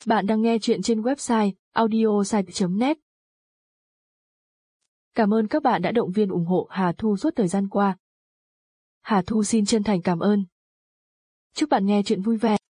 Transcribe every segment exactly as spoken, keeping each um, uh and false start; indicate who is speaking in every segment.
Speaker 1: Bạn đang nghe chuyện trên website audiosite chấm net. Cảm ơn các bạn đã động viên ủng hộ Hà Thu suốt thời gian qua. Hà Thu xin chân thành cảm ơn. Chúc bạn nghe chuyện vui vẻ.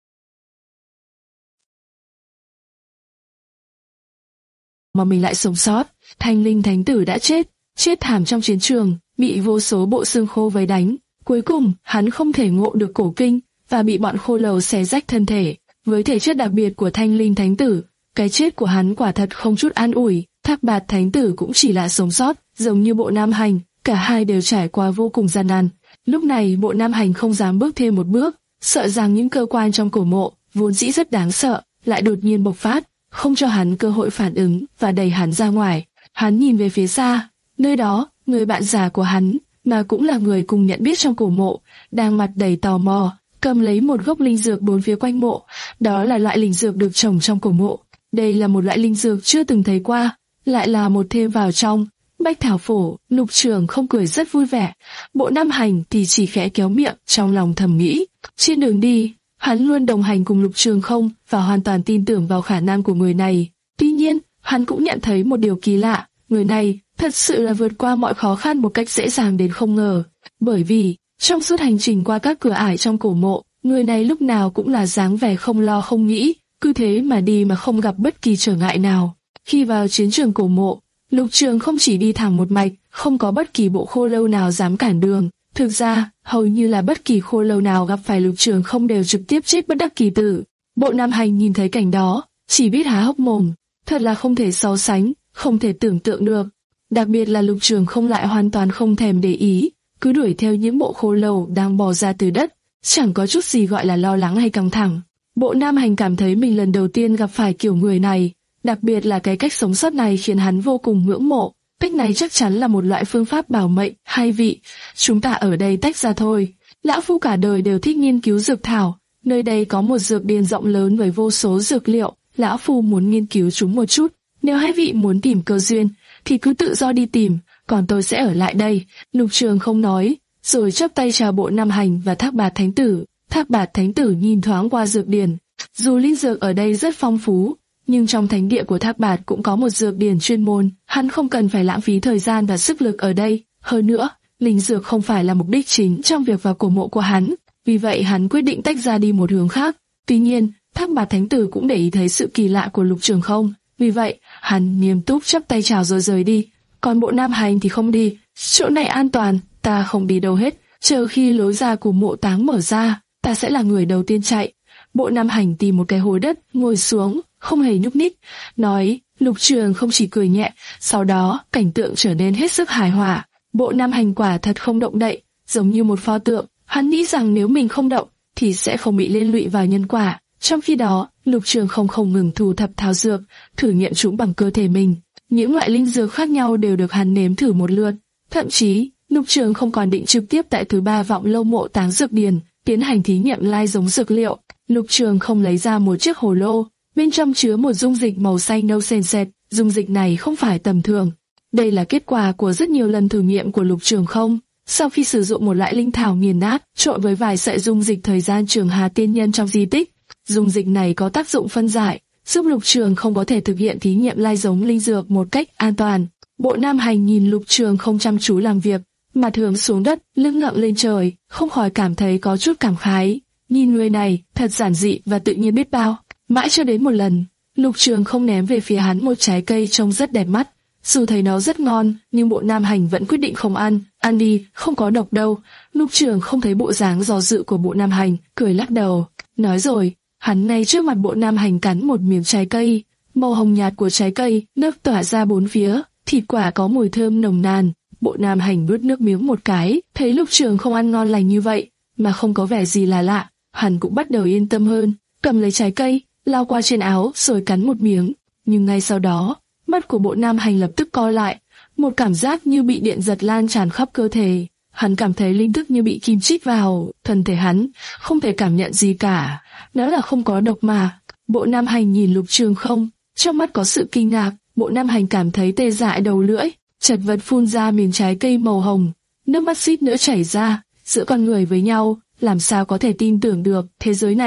Speaker 1: Mà mình lại sống sót, Thanh Linh Thánh Tử đã chết, chết thảm trong chiến trường, bị vô số bộ xương khô vây đánh. Cuối cùng, hắn không thể ngộ được cổ kinh, và bị bọn khô lầu xé rách thân thể. Với thể chất đặc biệt của Thanh Linh Thánh Tử, cái chết của hắn quả thật không chút an ủi. Thác Bạt Thánh Tử cũng chỉ là sống sót, giống như Bộ Nam Hành, cả hai đều trải qua vô cùng gian nan. Lúc này Bộ Nam Hành không dám bước thêm một bước, sợ rằng những cơ quan trong cổ mộ, vốn dĩ rất đáng sợ, lại đột nhiên bộc phát, không cho hắn cơ hội phản ứng và đẩy hắn ra ngoài. Hắn nhìn về phía xa, nơi đó, người bạn già của hắn, mà cũng là người cùng nhận biết trong cổ mộ, đang mặt đầy tò mò, cầm lấy một gốc linh dược bốn phía quanh mộ. Đó là loại linh dược được trồng trong cổ mộ. Đây là một loại linh dược chưa từng thấy qua, lại là một thêm vào trong. Bách Thảo Phổ, Lục Trường không cười rất vui vẻ, Bộ Nam Hành thì chỉ khẽ kéo miệng, trong lòng thầm nghĩ. Trên đường đi, hắn luôn đồng hành cùng Lục Trường không và hoàn toàn tin tưởng vào khả năng của người này. Tuy nhiên, hắn cũng nhận thấy một điều kỳ lạ, người này thật sự là vượt qua mọi khó khăn một cách dễ dàng đến không ngờ. Bởi vì, trong suốt hành trình qua các cửa ải trong cổ mộ, người này lúc nào cũng là dáng vẻ không lo không nghĩ, cứ thế mà đi mà không gặp bất kỳ trở ngại nào. Khi vào chiến trường cổ mộ, Lục Trường không chỉ đi thẳng một mạch, không có bất kỳ bộ khô lâu nào dám cản đường. Thực ra, hầu như là bất kỳ khô lâu nào gặp phải Lục Trường không đều trực tiếp chết bất đắc kỳ tử. Bộ Nam Hành nhìn thấy cảnh đó, chỉ biết há hốc mồm, thật là không thể so sánh, không thể tưởng tượng được. Đặc biệt là Lục Trường không lại hoàn toàn không thèm để ý, cứ đuổi theo những bộ khô lâu đang bò ra từ đất, chẳng có chút gì gọi là lo lắng hay căng thẳng. Bộ Nam Hành cảm thấy mình lần đầu tiên gặp phải kiểu người này, đặc biệt là cái cách sống sót này khiến hắn vô cùng ngưỡng mộ. Cách này chắc chắn là một loại phương pháp bảo mệnh. Hai vị, chúng ta ở đây tách ra thôi. Lão phu cả đời đều thích nghiên cứu dược thảo, nơi đây có một dược điền rộng lớn với vô số dược liệu, lão phu muốn nghiên cứu chúng một chút. Nếu hai vị muốn tìm cơ duyên, thì cứ tự do đi tìm, còn tôi sẽ ở lại đây. Lục Trường không nói, rồi chắp tay chào Bộ Nam Hành và Thác Bạt Thánh Tử. Thác Bạt Thánh Tử nhìn thoáng qua dược điền. Dù linh dược ở đây rất phong phú, nhưng trong thánh địa của Thác Bạt cũng có một dược điền chuyên môn, hắn không cần phải lãng phí thời gian và sức lực ở đây. Hơn nữa, linh dược không phải là mục đích chính trong việc vào cổ mộ của hắn, vì vậy hắn quyết định tách ra đi một hướng khác. Tuy nhiên, Thác Bạt Thánh Tử cũng để ý thấy sự kỳ lạ của Lục Trường không, vì vậy hắn nghiêm túc chắp tay chào rồi rời đi. Còn Bộ Nam Hành thì không đi, chỗ này an toàn, ta không đi đâu hết, chờ khi lối ra của mộ táng mở ra, ta sẽ là người đầu tiên chạy. Bộ Nam Hành tìm một cái hố đất, ngồi xuống, không hề nhúc nhích, nói. Lục Trường không chỉ cười nhẹ, sau đó cảnh tượng trở nên hết sức hài hòa. Bộ Nam Hành quả thật không động đậy, giống như một pho tượng. Hắn nghĩ rằng nếu mình không động, thì sẽ không bị liên lụy vào nhân quả. Trong khi đó, Lục Trường không không ngừng thu thập thảo dược, thử nghiệm chúng bằng cơ thể mình. Những loại linh dược khác nhau đều được hắn nếm thử một lượt. Thậm chí, Lục Trường không còn định trực tiếp tại thứ ba vọng lâu mộ táng dược điền, tiến hành thí nghiệm lai giống dược liệu. Lục Trường không lấy ra một chiếc hồ lô, bên trong chứa một dung dịch màu xanh nâu sền sệt. Dung dịch này không phải tầm thường. Đây là kết quả của rất nhiều lần thử nghiệm của Lục Trường không. Sau khi sử dụng một loại linh thảo nghiền nát, trộn với vài sợi dung dịch thời gian Trường Hà tiên nhân trong di tích, dung dịch này có tác dụng phân giải, giúp Lục Trường không có thể thực hiện thí nghiệm lai giống linh dược một cách an toàn. Bộ Nam Hành nhìn Lục Trường không chăm chú làm việc, mặt hướng xuống đất, lưng ngẩng lên trời, không khỏi cảm thấy có chút cảm khái. Nhìn người này, thật giản dị và tự nhiên biết bao. Mãi cho đến một lần, Lục Trường không ném về phía hắn một trái cây trông rất đẹp mắt. Dù thấy nó rất ngon, nhưng Bộ Nam Hành vẫn quyết định không ăn. Ăn đi, không có độc đâu. Lục Trường không thấy bộ dáng do dự của Bộ Nam Hành, cười lắc đầu. Nói rồi, hắn ngay trước mặt Bộ Nam Hành cắn một miếng trái cây. Màu hồng nhạt của trái cây nấp tỏa ra bốn phía, thịt quả có mùi thơm nồng nàn. Bộ Nam Hành nuốt nước miếng một cái, thấy Lục Trường không ăn ngon lành như vậy, mà không có vẻ gì là lạ, hắn cũng bắt đầu yên tâm hơn, cầm lấy trái cây, lao qua trên áo rồi cắn một miếng. Nhưng ngay sau đó, mắt của Bộ Nam Hành lập tức co lại, một cảm giác như bị điện giật lan tràn khắp cơ thể. Hắn cảm thấy linh thức như bị kim chích vào thân thể hắn, không thể cảm nhận gì cả. Đó là không có độc mà. Bộ Nam Hành nhìn Lục Trường không, trong mắt có sự kinh ngạc. Bộ Nam Hành cảm thấy tê dại đầu lưỡi, chật vật phun ra miếng trái cây màu hồng, nước mắt suýt nữa chảy ra. Giữa con người với nhau, làm sao có thể tin tưởng được thế giới này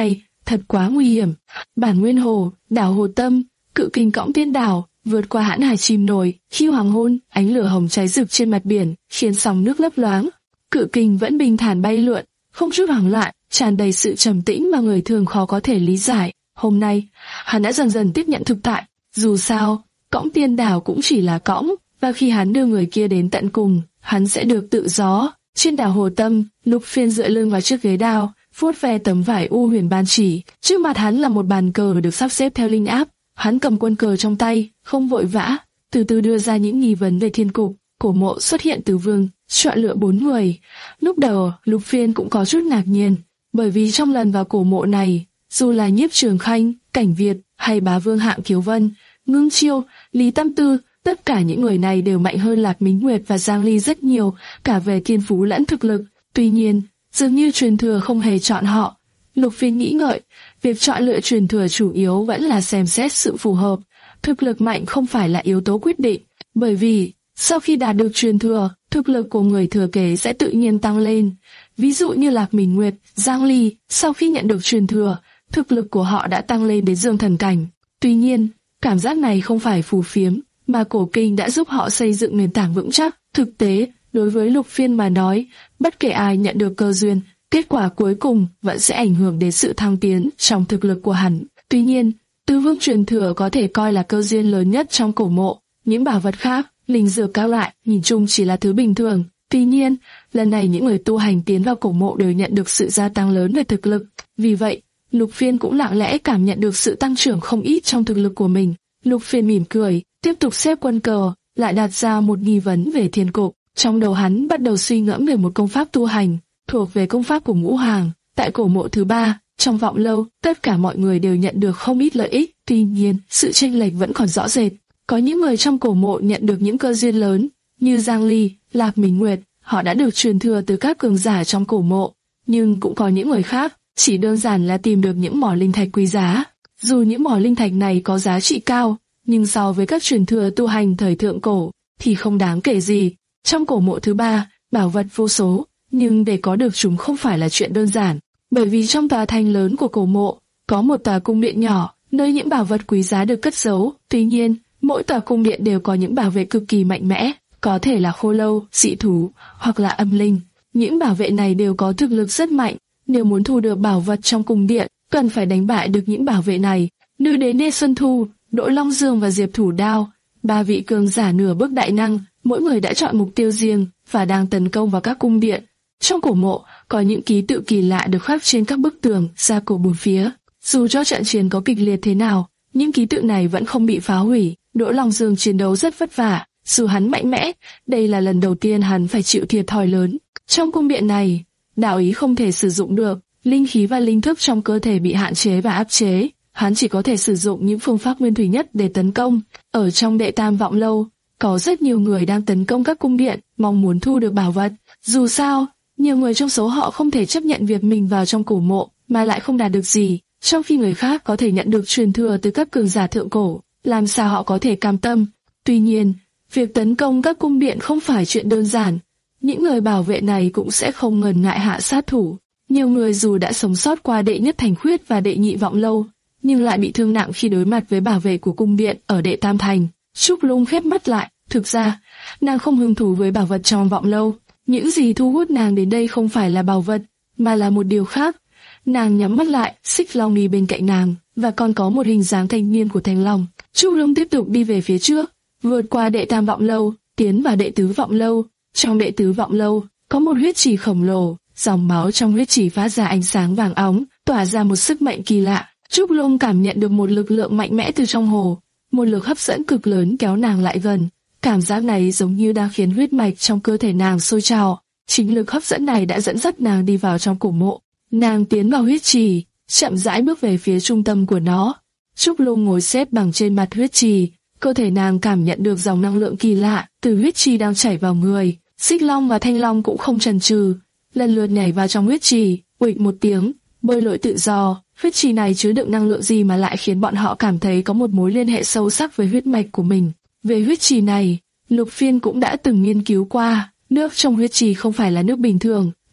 Speaker 1: thật quá nguy hiểm. Bản Nguyên Hồ, đảo Hồ Tâm, cự kình cõng tiên đảo, vượt qua hãn hải chìm nổi. Khi hoàng hôn, ánh lửa hồng cháy rực trên mặt biển, khiến sóng nước lấp loáng. Cự kình vẫn bình thản bay lượn, không chút hoảng loạn, tràn đầy sự trầm tĩnh mà người thường khó có thể lý giải. Hôm nay, hắn đã dần dần tiếp nhận thực tại. Dù sao, cõng tiên đảo cũng chỉ là cõng, và khi hắn đưa người kia đến tận cùng, hắn sẽ được tự do. Trên đảo Hồ Tâm, Lục Phiên dựa lưng vào chiếc ghế đao, vuốt ve tấm vải u huyền ban chỉ. Trước mặt hắn là một bàn cờ được sắp xếp theo linh áp. Hắn cầm quân cờ trong tay, không vội vã, từ từ đưa ra những nghi vấn về thiên cục. Cổ Mộ xuất hiện từ vương, chọn lựa bốn người. Lúc đầu, Lục Phiên cũng có chút ngạc nhiên, bởi vì trong lần vào cổ mộ này, dù là Nhiếp Trường Khanh, Cảnh Việt hay Bá Vương Hạng Kiều Vân, Ngưng Chiêu, Lý Tam Tư, tất cả những người này đều mạnh hơn Lạc Mính Nguyệt và Giang Ly rất nhiều, cả về thiên phú lẫn thực lực. Tuy nhiên, dường như truyền thừa không hề chọn họ. Lục Phiên nghĩ ngợi, việc chọn lựa truyền thừa chủ yếu vẫn là xem xét sự phù hợp. Thực lực mạnh không phải là yếu tố quyết định, bởi vì sau khi đạt được truyền thừa, thực lực của người thừa kế sẽ tự nhiên tăng lên. Ví dụ như Lạc Mính Nguyệt, Giang Ly, sau khi nhận được truyền thừa, thực lực của họ đã tăng lên đến dương thần cảnh. Tuy nhiên, cảm giác này không phải phù phiếm, mà cổ kinh đã giúp họ xây dựng nền tảng vững chắc. Thực tế, đối với Lục Phiên mà nói, bất kể ai nhận được cơ duyên, kết quả cuối cùng vẫn sẽ ảnh hưởng đến sự thăng tiến trong thực lực của hắn. Tuy nhiên, Tứ Vương truyền thừa có thể coi là cơ duyên lớn nhất trong cổ mộ. Những bảo vật khác, linh dược cao lại, nhìn chung chỉ là thứ bình thường. Tuy nhiên, lần này những người tu hành tiến vào cổ mộ đều nhận được sự gia tăng lớn về thực lực. Vì vậy, Lục Phiên cũng lặng lẽ cảm nhận được sự tăng trưởng không ít trong thực lực của mình. Lục Phiên mỉm cười, tiếp tục xếp quân cờ, lại đặt ra một nghi vấn về thiên cục. Trong đầu hắn bắt đầu suy ngẫm về một công pháp tu hành, thuộc về công pháp của Ngũ Hoàng. Tại cổ mộ thứ ba, trong vọng lâu, tất cả mọi người đều nhận được không ít lợi ích. Tuy nhiên, sự chênh lệch vẫn còn rõ rệt. Có những người trong cổ mộ nhận được những cơ duyên lớn, như Giang Ly, Lạc Mính Nguyệt, họ đã được truyền thừa từ các cường giả trong cổ mộ. Nhưng cũng có những người khác, chỉ đơn giản là tìm được những mỏ linh thạch quý giá. Dù những mỏ linh thạch này có giá trị cao, nhưng so với các truyền thừa tu hành thời thượng cổ, thì không đáng kể gì. Trong cổ mộ thứ ba, bảo vật vô số, nhưng để có được chúng không phải là chuyện đơn giản. Bởi vì trong tòa thành lớn của cổ mộ, có một tòa cung điện nhỏ, nơi những bảo vật quý giá được cất giấu. Tuy nhiên, mỗi tòa cung điện đều có những bảo vệ cực kỳ mạnh mẽ, có thể là khô lâu, dị thú, hoặc là âm linh. Những bảo vệ này đều có thực lực rất mạnh. Nếu muốn thu được bảo vật trong cung điện, cần phải đánh bại được những bảo vệ này. Nữ đế Nê Xuân Thu, Đỗ Long Dương và Diệp Thủ Đao, ba vị cường giả nửa bước đại năng, mỗi người đã chọn mục tiêu riêng và đang tấn công vào các cung điện. Trong cổ mộ, có những ký tự kỳ lạ được khắc trên các bức tường, gia cổ bốn phía. Dù cho trận chiến có kịch liệt thế nào, những ký tự này vẫn không bị phá hủy. Đỗ Long Dương chiến đấu rất vất vả, dù hắn mạnh mẽ, đây là lần đầu tiên hắn phải chịu thiệt thòi lớn. Trong cung điện này, đạo ý không thể sử dụng được, linh khí và linh thức trong cơ thể bị hạn chế và áp chế. Hắn chỉ có thể sử dụng những phương pháp nguyên thủy nhất để tấn công. Ở trong đệ tam vọng lâu, có rất nhiều người đang tấn công các cung điện, mong muốn thu được bảo vật. Dù sao, nhiều người trong số họ không thể chấp nhận việc mình vào trong cổ mộ mà lại không đạt được gì, trong khi người khác có thể nhận được truyền thừa từ các cường giả thượng cổ, làm sao họ có thể cam tâm? Tuy nhiên, việc tấn công các cung điện không phải chuyện đơn giản. Những người bảo vệ này cũng sẽ không ngần ngại hạ sát thủ. Nhiều người dù đã sống sót qua đệ nhất thành khuyết và đệ nhị vọng lâu, nhưng lại bị thương nặng khi đối mặt với bảo vệ của cung điện ở đệ tam thành. Trúc Lung khép mắt lại, thực ra, nàng không hứng thú với bảo vật trong vọng lâu. Những gì thu hút nàng đến đây không phải là bảo vật, mà là một điều khác. Nàng nhắm mắt lại, Xích Long đi bên cạnh nàng, và còn có một hình dáng thanh niên của Thanh Long. Trúc Lung tiếp tục đi về phía trước, vượt qua đệ tam vọng lâu, tiến vào đệ tứ vọng lâu. Trong đệ tứ vọng lâu, có một huyết trì khổng lồ, dòng máu trong huyết trì phát ra ánh sáng vàng óng, tỏa ra một sức mạnh kỳ lạ. Trúc Lung cảm nhận được một lực lượng mạnh mẽ từ trong hồ, một lực hấp dẫn cực lớn kéo nàng lại gần. Cảm giác này giống như đang khiến huyết mạch trong cơ thể nàng sôi trào. Chính lực hấp dẫn này đã dẫn dắt nàng đi vào trong cổ mộ. Nàng tiến vào huyết trì, chậm rãi bước về phía trung tâm của nó. Trúc Lung ngồi xếp bằng trên mặt huyết trì, cơ thể nàng cảm nhận được dòng năng lượng kỳ lạ từ huyết trì đang chảy vào người. Xích Long và Thanh Long cũng không chần chừ, lần lượt nhảy vào trong huyết trì, uịch một tiếng, bơi lội tự do. Huyết trì này chứa đựng năng lượng gì mà lại khiến bọn họ cảm thấy có một mối liên hệ sâu sắc với huyết mạch của mình. Về huyết trì này, Lục Phiên cũng đã từng nghiên cứu qua. Nước trong huyết trì không phải là nước bình thường,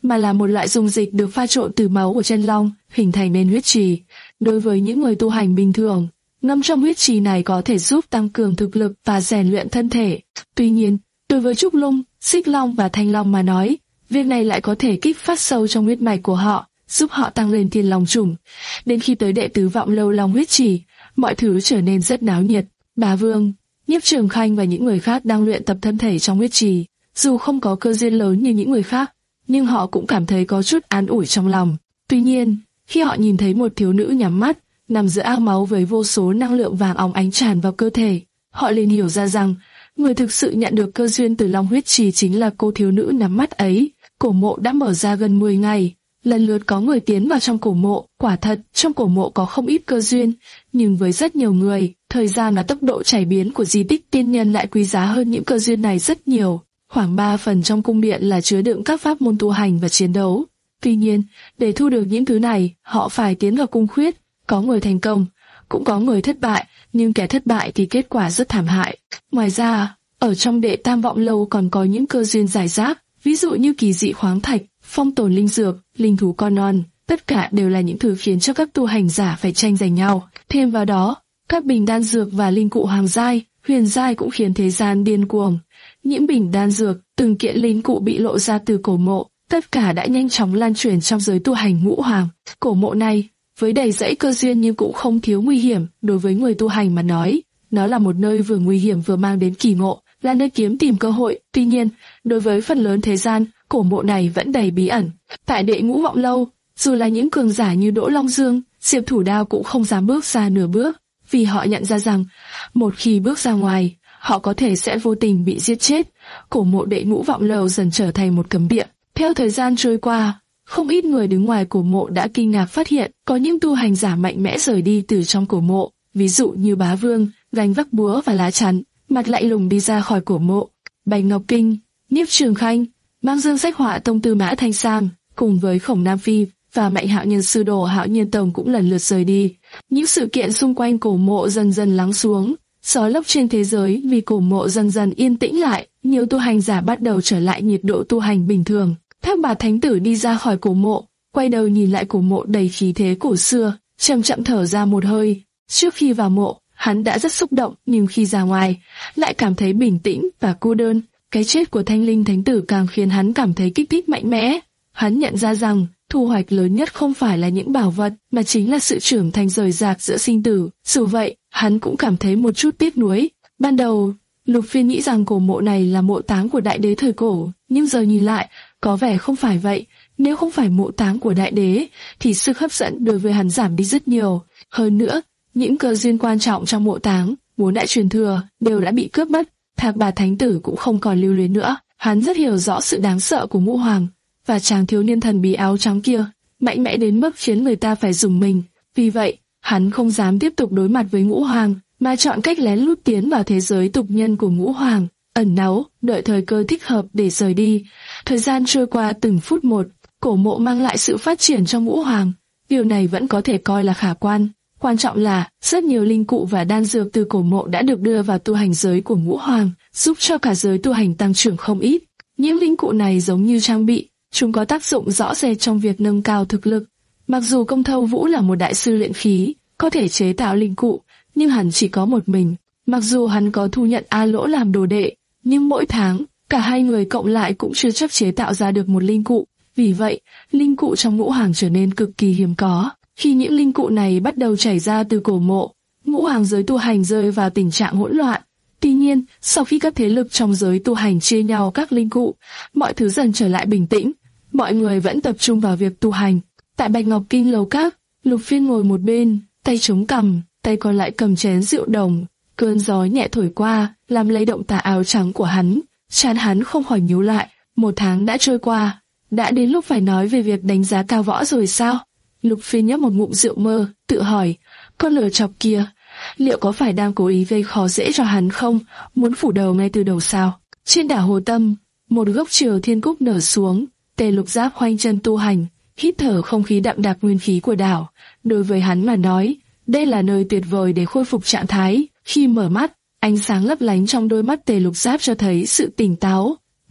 Speaker 1: mà là một loại dung dịch được pha trộn từ máu của chân long, hình thành nên huyết trì. Đối với những người tu hành bình thường, ngâm trong huyết trì này có thể giúp tăng cường thực lực và rèn luyện thân thể. Tuy nhiên, đối với Trúc Lung, Xích Long và Thanh Long mà nói, việc này lại có thể kích phát sâu trong huyết mạch của họ, giúp họ tăng lên thiên long chủng. Đến khi tới đệ tứ Vọng Lâu Long huyết trì, mọi thứ trở nên rất náo nhiệt. Bá Vương, Nhiếp Trường Khanh và những người khác đang luyện tập thân thể trong huyết trì. Dù không có cơ duyên lớn như những người khác, nhưng họ cũng cảm thấy có chút an ủi trong lòng. Tuy nhiên, khi họ nhìn thấy một thiếu nữ nhắm mắt, nằm giữa ao máu với vô số năng lượng vàng óng ánh tràn vào cơ thể, họ liền hiểu ra rằng, người thực sự nhận được cơ duyên từ Long huyết trì chính là cô thiếu nữ nắm mắt ấy. Cổ mộ đã mở ra gần mười ngày, lần lượt có người tiến vào trong cổ mộ. Quả thật, trong cổ mộ có không ít cơ duyên, nhưng với rất nhiều người, thời gian và tốc độ chảy biến của di tích tiên nhân lại quý giá hơn những cơ duyên này rất nhiều. Khoảng ba phần trong cung điện là chứa đựng các pháp môn tu hành và chiến đấu. Tuy nhiên, để thu được những thứ này, họ phải tiến vào cung khuyết. Có người thành công, cũng có người thất bại, nhưng kẻ thất bại thì kết quả rất thảm hại. Ngoài ra, ở trong đệ tam Vọng Lâu còn có những cơ duyên rải rác, ví dụ như kỳ dị khoáng thạch, phong tồn linh dược, linh thú con non. Tất cả đều là những thứ khiến cho các tu hành giả phải tranh giành nhau. Thêm vào đó, các bình đan dược và linh cụ hoàng giai, huyền giai cũng khiến thế gian điên cuồng. Những bình đan dược, từng kiện linh cụ bị lộ ra từ cổ mộ, tất cả đã nhanh chóng lan truyền trong giới tu hành ngũ hoàng. Cổ mộ này, với đầy dẫy cơ duyên nhưng cũng không thiếu nguy hiểm. Đối với người tu hành mà nói, nó là một nơi vừa nguy hiểm vừa mang đến kỳ ngộ, là nơi kiếm tìm cơ hội. Tuy nhiên, đối với phần lớn thế gian, cổ mộ này vẫn đầy bí ẩn. Tại đệ ngũ Vọng Lâu, dù là những cường giả như Đỗ Long Dương, Diệp Thủ Đao cũng không dám bước ra nửa bước, vì họ nhận ra rằng, một khi bước ra ngoài, họ có thể sẽ vô tình bị giết chết. Cổ mộ đệ ngũ Vọng Lâu dần trở thành một cấm địa. Theo thời gian trôi qua, không ít người đứng ngoài cổ mộ đã kinh ngạc phát hiện có những tu hành giả mạnh mẽ rời đi từ trong cổ mộ, ví dụ như Bá Vương, gánh vác búa và lá chắn, mặt lạnh lùng đi ra khỏi cổ mộ. Bạch Ngọc Kinh, Nhiếp Trường Khanh, mang Dương Sách Họa Tông Tư Mã Thanh Sam, cùng với Khổng Nam Phi và Mạnh Hạo Nhân sư đồ Hạo Nhiên Tông cũng lần lượt rời đi. Những sự kiện xung quanh cổ mộ dần dần lắng xuống, gió lốc trên thế giới vì cổ mộ dần dần yên tĩnh lại, nhiều tu hành giả bắt đầu trở lại nhiệt độ tu hành bình thường. Thác Bạt Thánh Tử đi ra khỏi cổ mộ, quay đầu nhìn lại cổ mộ đầy khí thế cổ xưa, chậm chậm thở ra một hơi. Trước khi vào mộ, hắn đã rất xúc động, nhưng khi ra ngoài, lại cảm thấy bình tĩnh và cô đơn. Cái chết của Thanh Linh Thánh Tử càng khiến hắn cảm thấy kích thích mạnh mẽ. Hắn nhận ra rằng, thu hoạch lớn nhất không phải là những bảo vật, mà chính là sự trưởng thành rời rạc giữa sinh tử. Dù vậy, hắn cũng cảm thấy một chút tiếc nuối. Ban đầu, Lục Phiên nghĩ rằng cổ mộ này là mộ táng của đại đế thời cổ, nhưng giờ nhìn lại, có vẻ không phải vậy. Nếu không phải mộ táng của đại đế, thì sức hấp dẫn đối với hắn giảm đi rất nhiều. Hơn nữa, những cơ duyên quan trọng trong mộ táng, bốn đại truyền thừa, đều đã bị cướp mất. Thác Bạt Thánh Tử cũng không còn lưu luyến nữa. Hắn rất hiểu rõ sự đáng sợ của Ngũ Hoàng, và chàng thiếu niên thần bí áo trắng kia, mạnh mẽ đến mức khiến người ta phải rùng mình. Vì vậy, hắn không dám tiếp tục đối mặt với Ngũ Hoàng, mà chọn cách lén lút tiến vào thế giới tục nhân của Ngũ Hoàng, ẩn náu, đợi thời cơ thích hợp để rời đi. Thời gian trôi qua từng phút một, cổ mộ mang lại sự phát triển trong Ngũ Hoàng. Điều này vẫn có thể coi là khả quan. Quan trọng là, rất nhiều linh cụ và đan dược từ cổ mộ đã được đưa vào tu hành giới của Ngũ Hoàng, giúp cho cả giới tu hành tăng trưởng không ít. Những linh cụ này giống như trang bị, chúng có tác dụng rõ rệt trong việc nâng cao thực lực. Mặc dù Công Thâu Vũ là một đại sư luyện khí, có thể chế tạo linh cụ, nhưng hắn chỉ có một mình. Mặc dù hắn có thu nhận A Lỗ làm đồ đệ, nhưng mỗi tháng, cả hai người cộng lại cũng chưa chắc chế tạo ra được một linh cụ. Vì vậy, linh cụ trong Ngũ Hoàng trở nên cực kỳ hiếm có. Khi những linh cụ này bắt đầu chảy ra từ cổ mộ, Ngũ Hoàng giới tu hành rơi vào tình trạng hỗn loạn. Tuy nhiên, sau khi các thế lực trong giới tu hành chia nhau các linh cụ, mọi thứ dần trở lại bình tĩnh. Mọi người vẫn tập trung vào việc tu hành. Tại Bạch Ngọc Kinh lầu các, Lục Phiên ngồi một bên, tay chống cằm, tay còn lại cầm chén rượu đồng. Cơn gió nhẹ thổi qua, làm lay động tà áo trắng của hắn. Trán hắn không khỏi nhíu lại. Một tháng đã trôi qua, đã đến lúc phải nói về việc đánh giá cao võ rồi sao? Lục Phiên nhấp một ngụm rượu mơ, tự hỏi, con lừa chọc kia, liệu có phải đang cố ý gây khó dễ cho hắn không? Muốn phủ đầu ngay từ đầu sao? Trên đảo Hồ Tâm, một gốc triều thiên cúc nở xuống. Tề Lục Giáp khoanh chân tu hành, hít thở không khí đậm đặc nguyên khí của đảo. Đối với hắn mà nói, đây là nơi tuyệt vời để khôi phục trạng thái. Khi mở mắt, ánh sáng lấp lánh trong đôi mắt Tề Lục Giáp cho thấy sự tỉnh táo.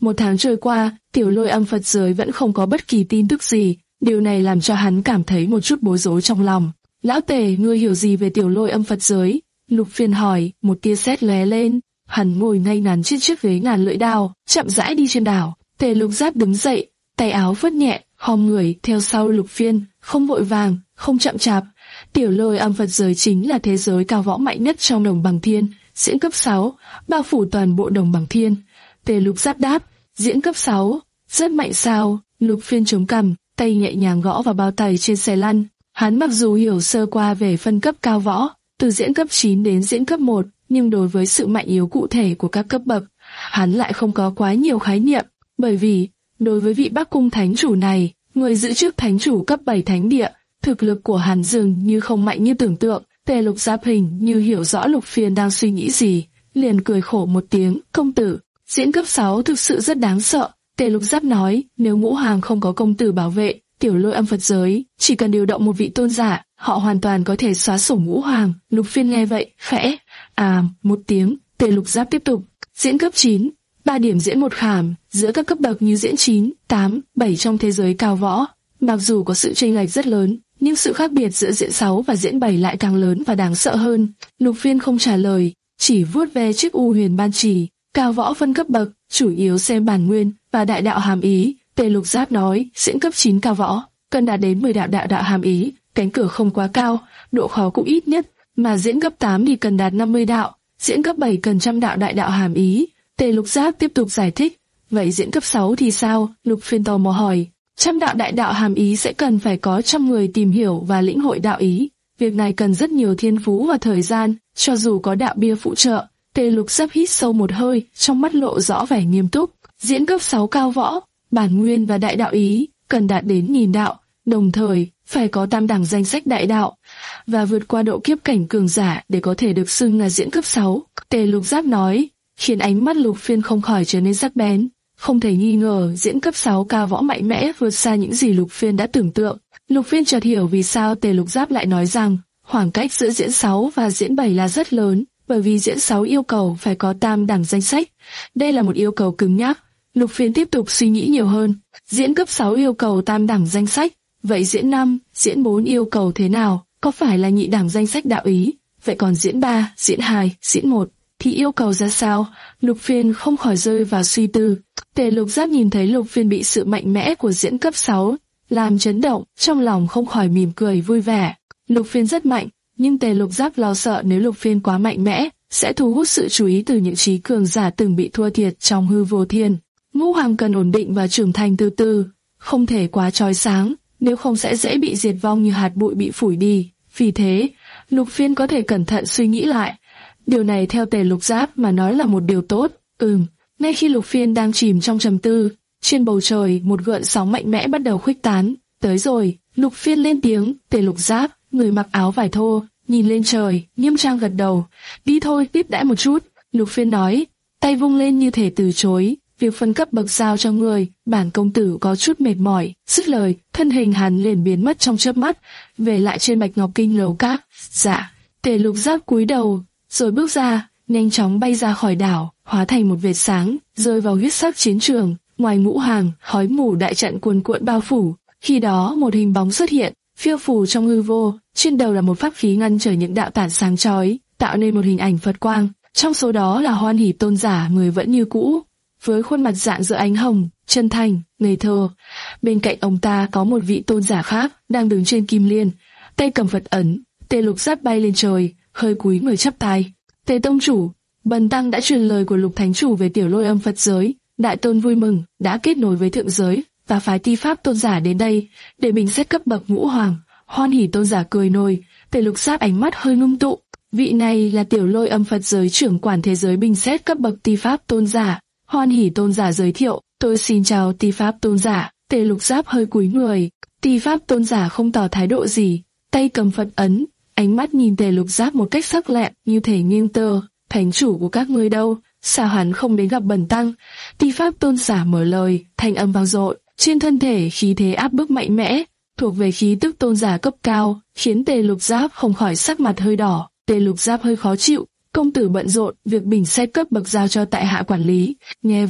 Speaker 1: Một tháng trôi qua, Tiểu Lôi âm Phật giới vẫn không có bất kỳ tin tức gì. Điều này làm cho hắn cảm thấy một chút bối rối trong lòng. Lão Tề, ngươi hiểu gì về Tiểu Lôi âm Phật giới? Lục Phiên hỏi. Một tia sét lóe lên. Hắn ngồi ngay ngắn trên chiếc ghế ngàn lưỡi đao, chậm rãi đi trên đảo. Tề Lục Giáp đứng dậy, tay áo phất nhẹ, khom người theo sau Lục Phiên, không vội vàng, không chậm chạp. Tiểu Lôi âm Phật giới chính là thế giới cao võ mạnh nhất trong Đồng Bằng Thiên, diễn cấp sáu, bao phủ toàn bộ Đồng Bằng Thiên. Tề Lục Giáp đáp, diễn cấp sáu, rất mạnh sao? Lục Phiên chống cằm, tay nhẹ nhàng gõ vào bao tay trên xe lăn. Hắn mặc dù hiểu sơ qua về phân cấp cao võ, từ diễn cấp chín đến diễn cấp một, nhưng đối với sự mạnh yếu cụ thể của các cấp bậc, hắn lại không có quá nhiều khái niệm, bởi vì, đối với vị Bắc Cung Thánh Chủ này, người giữ chức Thánh Chủ cấp bảy Thánh Địa, thực lực của hắn dường như không mạnh như tưởng tượng. Tề Lục Giáp hình như hiểu rõ Lục Phiên đang suy nghĩ gì, liền cười khổ một tiếng, công tử, diễn cấp sáu thực sự rất đáng sợ. Tề Lục Giáp nói, nếu Ngũ Hoàng không có công tử bảo vệ, Tiểu Lôi âm Phật giới, chỉ cần điều động một vị tôn giả, họ hoàn toàn có thể xóa sổ Ngũ Hoàng. Lục Phiên nghe vậy, khẽ, à, một tiếng. Tề Lục Giáp tiếp tục, diễn cấp chín, ba điểm diễn một khảm, giữa các cấp bậc như diễn chín, tám, bảy trong thế giới cao võ. Mặc dù có sự chênh lệch rất lớn, nhưng sự khác biệt giữa diễn sáu và diễn bảy lại càng lớn và đáng sợ hơn. Lục Phiên không trả lời, chỉ vuốt ve chiếc U Huyền Ban Chỉ. Cao võ phân cấp bậc, chủ yếu xem bản nguyên và đại đạo hàm ý. Tề Lục Giáp nói, diễn cấp chín cao võ, cần đạt đến mười đạo đạo đạo hàm ý, cánh cửa không quá cao, độ khó cũng ít nhất, mà diễn cấp tám thì cần đạt năm mươi đạo, diễn cấp bảy cần trăm đạo đại đạo hàm ý. Tề Lục Giáp tiếp tục giải thích, vậy diễn cấp sáu thì sao? Lục Phiên tò mò hỏi. Trăm đạo đại đạo hàm ý sẽ cần phải có trăm người tìm hiểu và lĩnh hội đạo ý. Việc này cần rất nhiều thiên phú và thời gian, cho dù có đạo bia phụ trợ. Tề Lục Giáp hít sâu một hơi, trong mắt lộ rõ vẻ nghiêm túc. Diễn cấp sáu cao võ, bản nguyên và đại đạo ý, cần đạt đến nghìn đạo, đồng thời phải có tam đẳng danh sách đại đạo, và vượt qua độ kiếp cảnh cường giả để có thể được xưng là diễn cấp sáu. Tề Lục Giáp nói, khiến ánh mắt Lục Phiên không khỏi trở nên sắc bén. Không thể nghi ngờ diễn cấp sáu cao võ mạnh mẽ vượt xa những gì Lục Phiên đã tưởng tượng. Lục Phiên chợt hiểu vì sao Tề Lục Giáp lại nói rằng khoảng cách giữa diễn sáu và diễn bảy là rất lớn, bởi vì diễn sáu yêu cầu phải có tam đẳng danh sách. Đây là một yêu cầu cứng nhắc. Lục Phiên tiếp tục suy nghĩ nhiều hơn. Diễn cấp sáu yêu cầu tam đẳng danh sách, vậy diễn năm, diễn bốn yêu cầu thế nào? Có phải là nhị đẳng danh sách đạo ý? Vậy còn diễn ba, diễn hai, diễn một thì yêu cầu ra sao? Lục Phiên không khỏi rơi vào suy tư. Tề Lục Giáp nhìn thấy Lục Phiên bị sự mạnh mẽ của diễn cấp sáu làm chấn động, trong lòng không khỏi mỉm cười vui vẻ. Lục Phiên rất mạnh, nhưng Tề Lục Giáp lo sợ nếu Lục Phiên quá mạnh mẽ, sẽ thu hút sự chú ý từ những trí cường giả từng bị thua thiệt trong hư vô thiên. Ngũ Hoàng cần ổn định và trưởng thành từ từ, không thể quá chói sáng, nếu không sẽ dễ bị diệt vong như hạt bụi bị phủi đi. Vì thế, Lục Phiên có thể cẩn thận suy nghĩ lại. Điều này theo Tề Lục Giáp mà nói là một điều tốt. Ừm, ngay khi Lục Phiên đang chìm trong trầm tư, trên bầu trời một gợn sóng mạnh mẽ bắt đầu khuếch tán. Tới rồi, Lục Phiên lên tiếng. Tề Lục Giáp, người mặc áo vải thô, nhìn lên trời, nghiêm trang gật đầu. Đi thôi, tiếp đãi một chút. Lục Phiên nói, tay vung lên như thể từ chối. Việc phân cấp bậc giao cho người, bản công tử có chút mệt mỏi. Dứt lời, thân hình hắn liền biến mất trong chớp mắt, về lại trên bạch ngọc kinh lầu các. Dạ. Tề Lục Giáp cúi đầu, rồi bước ra, nhanh chóng bay ra khỏi đảo, hóa thành một vệt sáng, rơi vào huyết sắc chiến trường. Ngoài Ngũ Hoàng, khói mù đại trận cuồn cuộn bao phủ. Khi đó một hình bóng xuất hiện, phiêu phù trong hư vô, trên đầu là một pháp khí ngăn trở những đạo tản sáng chói, tạo nên một hình ảnh Phật quang. Trong số đó là Hoan Hỷ tôn giả, người vẫn như cũ, với khuôn mặt rạng rỡ ánh hồng, chân thành, ngây thơ. Bên cạnh ông ta có một vị tôn giả khác, đang đứng trên kim liên, tay cầm Phật ấn. Tề Lục Giáp bay lên trời, hơi cúi người chắp tay. Tề tông chủ, bần tăng đã truyền lời của Lục Thánh Chủ về Tiểu Lôi âm Phật giới. Đại tôn vui mừng, đã kết nối với thượng giới và phái Ti Pháp tôn giả đến đây để bình xét cấp bậc Ngũ Hoàng. Hoan Hỷ tôn giả cười nồi. Tề Lục Giáp ánh mắt hơi ngưng tụ. Vị này là Tiểu Lôi âm Phật giới trưởng quản thế giới bình xét cấp bậc Ti Pháp tôn giả. Hoan Hỷ tôn giả giới thiệu, tôi xin chào Ti Pháp tôn giả. Tề Lục Giáp hơi cúi người. Ti Pháp tôn giả không tỏ thái độ gì, tay cầm Phật ấn, ánh mắt nhìn Tề Lục Giáp một cách sắc lẹm như thể nghiêng tơ. Thánh chủ của các ngươi đâu? Sao hắn không đến gặp bần tăng? Ti Pháp tôn giả mở lời, thanh âm vang dội, trên thân thể khí thế áp bức mạnh mẽ, thuộc về khí tức tôn giả cấp cao, khiến Tề Lục Giáp không khỏi sắc mặt hơi đỏ. Tề Lục Giáp hơi khó chịu, công tử bận rộn, việc bình xét cấp bậc giao cho tại hạ quản lý. Nghe vậy,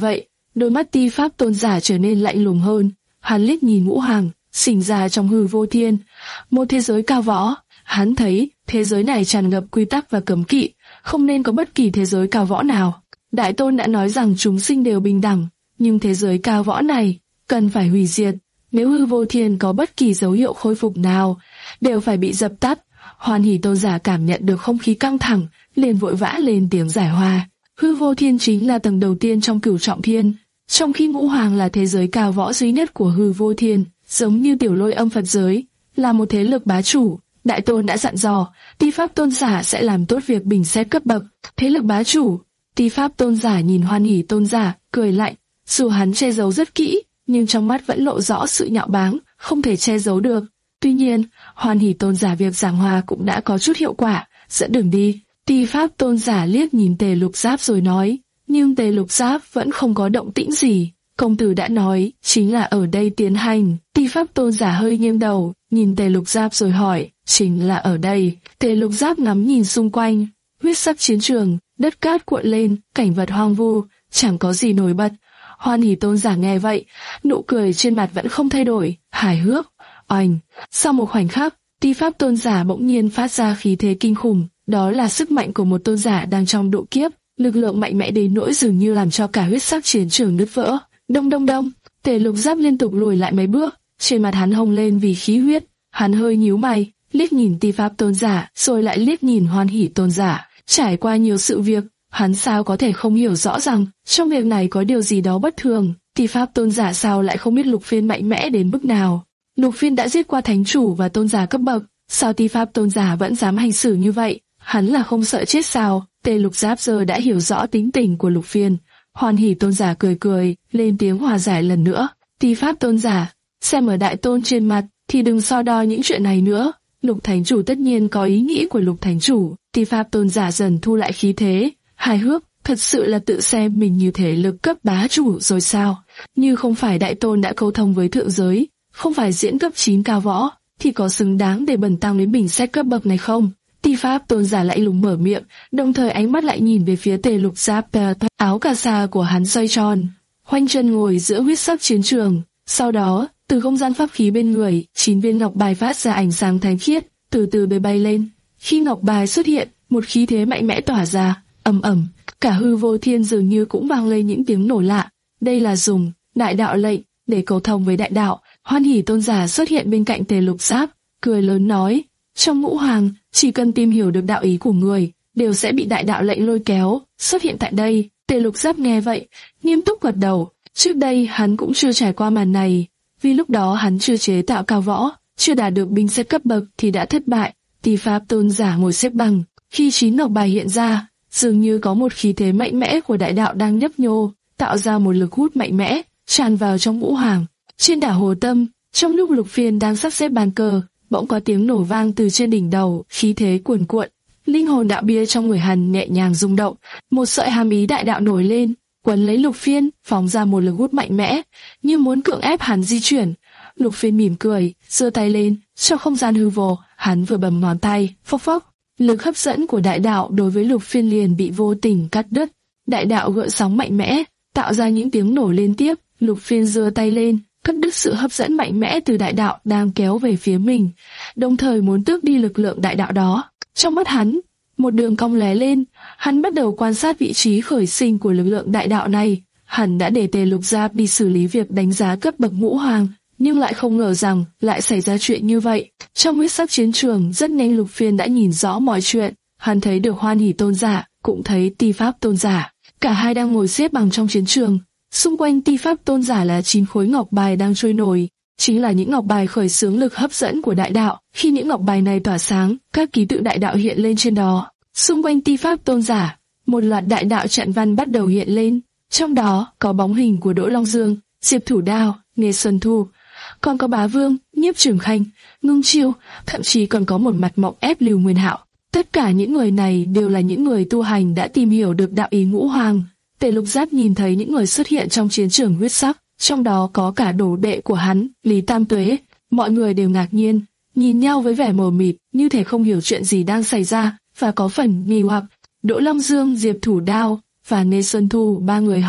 Speaker 1: đôi mắt Ti Pháp Tôn giả trở nên lạnh lùng hơn. Hắn liếc nhìn Ngũ Hoàng, sinh ra trong hư vô thiên, một thế giới cao võ. Hắn thấy thế giới này tràn ngập quy tắc và cấm kỵ, không nên có bất kỳ thế giới cao võ nào. Đại Tôn đã nói rằng chúng sinh đều bình đẳng, nhưng thế giới cao võ này cần phải hủy diệt. Nếu hư vô thiên có bất kỳ dấu hiệu khôi phục nào, đều phải bị dập tắt. Hoan Hỷ Tôn giả cảm nhận được không khí căng thẳng, liền vội vã lên tiếng giải hòa. Hư vô thiên chính là tầng đầu tiên trong cửu trọng thiên, trong khi Ngũ Hoàng là thế giới cao võ duy nhất của hư vô thiên, giống như Tiểu Lôi Âm Phật giới, là một thế lực bá chủ. Đại Tôn đã dặn dò, Ti Pháp Tôn giả sẽ làm tốt việc bình xét cấp bậc. Thế lực bá chủ. Ti Pháp Tôn giả nhìn Hoan Hỷ Tôn giả, cười lạnh. Dù hắn che giấu rất kỹ, nhưng trong mắt vẫn lộ rõ sự nhạo báng, không thể che giấu được. Tuy nhiên, Hoan Hỷ Tôn giả việc giảng hòa cũng đã có chút hiệu quả, dẫn đường đi. Ti Pháp Tôn giả liếc nhìn Tề Lục Giáp rồi nói, nhưng Tề Lục Giáp vẫn không có động tĩnh gì. Công tử đã nói, chính là ở đây tiến hành. Ti Pháp Tôn giả hơi nghiêng đầu, nhìn Tề Lục Giáp rồi hỏi, chính là ở đây. Tề Lục Giáp ngắm nhìn xung quanh, huyết sắc chiến trường, đất cát cuộn lên, cảnh vật hoang vu, chẳng có gì nổi bật. Hoan Hỷ Tôn giả nghe vậy, nụ cười trên mặt vẫn không thay đổi, hài hước. Oanh! Sau một khoảnh khắc, Ti Pháp Tôn giả bỗng nhiên phát ra khí thế kinh khủng, đó là sức mạnh của một tôn giả đang trong độ kiếp, lực lượng mạnh mẽ đến nỗi dường như làm cho cả huyết sắc chiến trường nứt vỡ. Đông đông đông, Tề Lục Giáp liên tục lùi lại mấy bước, trên mặt hắn hồng lên vì khí huyết. Hắn hơi nhíu mày, liếc nhìn Ti Pháp Tôn giả, rồi lại liếc nhìn Hoan Hỷ Tôn giả. Trải qua nhiều sự việc, hắn sao có thể không hiểu rõ rằng trong việc này có điều gì đó bất thường. Ti Pháp Tôn giả sao lại không biết Lục Phiên mạnh mẽ đến mức nào? Lục Phiên đã giết qua thánh chủ và tôn giả cấp bậc, sao Ti Pháp Tôn giả vẫn dám hành xử như vậy? Hắn là không sợ chết sao? Tề Lục Giáp giờ đã hiểu rõ tính tình của Lục Phiên. Hoan Hỷ Tôn giả cười cười, lên tiếng hòa giải lần nữa. Ti Pháp Tôn giả, xem ở Đại Tôn trên mặt, thì đừng so đo những chuyện này nữa. Lục Thánh Chủ tất nhiên có ý nghĩ của Lục Thánh Chủ. Ti Pháp Tôn giả dần thu lại khí thế, hài hước, thật sự là tự xem mình như thể lực cấp bá chủ rồi sao? Như không phải Đại Tôn đã câu thông với thượng giới, không phải diễn cấp chín cao võ, thì có xứng đáng để bần tăng đến bình xét cấp bậc này không? Ti Pháp Tôn giả lại lùng mở miệng, đồng thời ánh mắt lại nhìn về phía Tề Lục Giáp. Áo cà sa của hắn xoay tròn, khoanh chân ngồi giữa huyết sắc chiến trường. Sau đó, từ không gian pháp khí bên người, chín viên ngọc bài phát ra ánh sáng thánh khiết, từ từ bay bay lên. Khi ngọc bài xuất hiện, một khí thế mạnh mẽ tỏa ra, ầm ầm, cả hư vô thiên dường như cũng vang lên những tiếng nổ lạ. Đây là dùng đại đạo lệnh để cầu thông với đại đạo. Hoan Hỷ Tôn giả xuất hiện bên cạnh Tề Lục Giáp, cười lớn nói, trong Ngũ Hoàng, chỉ cần tìm hiểu được đạo ý của người, đều sẽ bị đại đạo lệnh lôi kéo, xuất hiện tại đây. Tề Lục Giáp nghe vậy, nghiêm túc gật đầu. Trước đây hắn cũng chưa trải qua màn này, vì lúc đó hắn chưa chế tạo cao võ, chưa đạt được binh xét cấp bậc thì đã thất bại. Ti Pháp Tôn giả ngồi xếp bằng, khi chín ngọc bài hiện ra, dường như có một khí thế mạnh mẽ của đại đạo đang nhấp nhô, tạo ra một lực hút mạnh mẽ, tràn vào trong Ngũ Hoàng. Trên đảo Hồ Tâm, trong lúc Lục Phiên đang sắp xếp bàn cờ, bỗng có tiếng nổ vang từ trên đỉnh đầu, khí thế cuồn cuộn. Linh hồn đạo bia trong người hắn nhẹ nhàng rung động, một sợi hàm ý đại đạo nổi lên, quấn lấy Lục Phiên, phóng ra một lực hút mạnh mẽ, như muốn cưỡng ép hắn di chuyển. Lục Phiên mỉm cười, giơ tay lên, trong không gian hư vô, hắn vừa bấm ngón tay, phốc phốc, lực hấp dẫn của đại đạo đối với Lục Phiên liền bị vô tình cắt đứt. Đại đạo gợn sóng mạnh mẽ, tạo ra những tiếng nổ liên tiếp. Lục Phiên giơ tay lên, cắt đứt sự hấp dẫn mạnh mẽ từ đại đạo đang kéo về phía mình, đồng thời muốn tước đi lực lượng đại đạo đó. Trong mắt hắn, một đường cong lóe lên, hắn bắt đầu quan sát vị trí khởi sinh của lực lượng đại đạo này. Hắn đã để Tề Lục Giáp đi xử lý việc đánh giá cấp bậc Ngũ Hoàng, nhưng lại không ngờ rằng lại xảy ra chuyện như vậy. Trong huyết sắc chiến trường, rất nhanh Lục Phiên đã nhìn rõ mọi chuyện. Hắn thấy được Hoan Hỷ Tôn giả, cũng thấy Ti Pháp Tôn giả. Cả hai đang ngồi xếp bằng trong chiến trường. Xung quanh Ti Pháp Tôn giả là chín khối ngọc bài đang trôi nổi, chính là những ngọc bài khởi xướng lực hấp dẫn của đại đạo. Khi những ngọc bài này tỏa sáng, các ký tự đại đạo hiện lên trên đó. Xung quanh Ti Pháp Tôn giả, một loạt đại đạo trận văn bắt đầu hiện lên, trong đó có bóng hình của Đỗ Long Dương, Diệp Thủ Đao, Nghê Xuân Thu, còn có Bá Vương, Nhiếp Trường Khanh, Ngưng Chiêu, thậm chí còn có một mặt mộng ép Lưu Nguyên Hạo. Tất cả những người này đều là những người tu hành đã tìm hiểu được đạo ý Ngũ Hoàng. Tề Lục Giáp nhìn thấy những người xuất hiện trong chiến trường huyết sắc, trong đó có cả đồ đệ của hắn, Lý Tam Tuế. Mọi người đều ngạc nhiên, nhìn nhau với vẻ mờ mịt, như thể không hiểu chuyện gì đang xảy ra, và có phần nghi hoặc. Đỗ Long Dương, Diệp Thủ Đao và Nghê Xuân Thu, ba người họ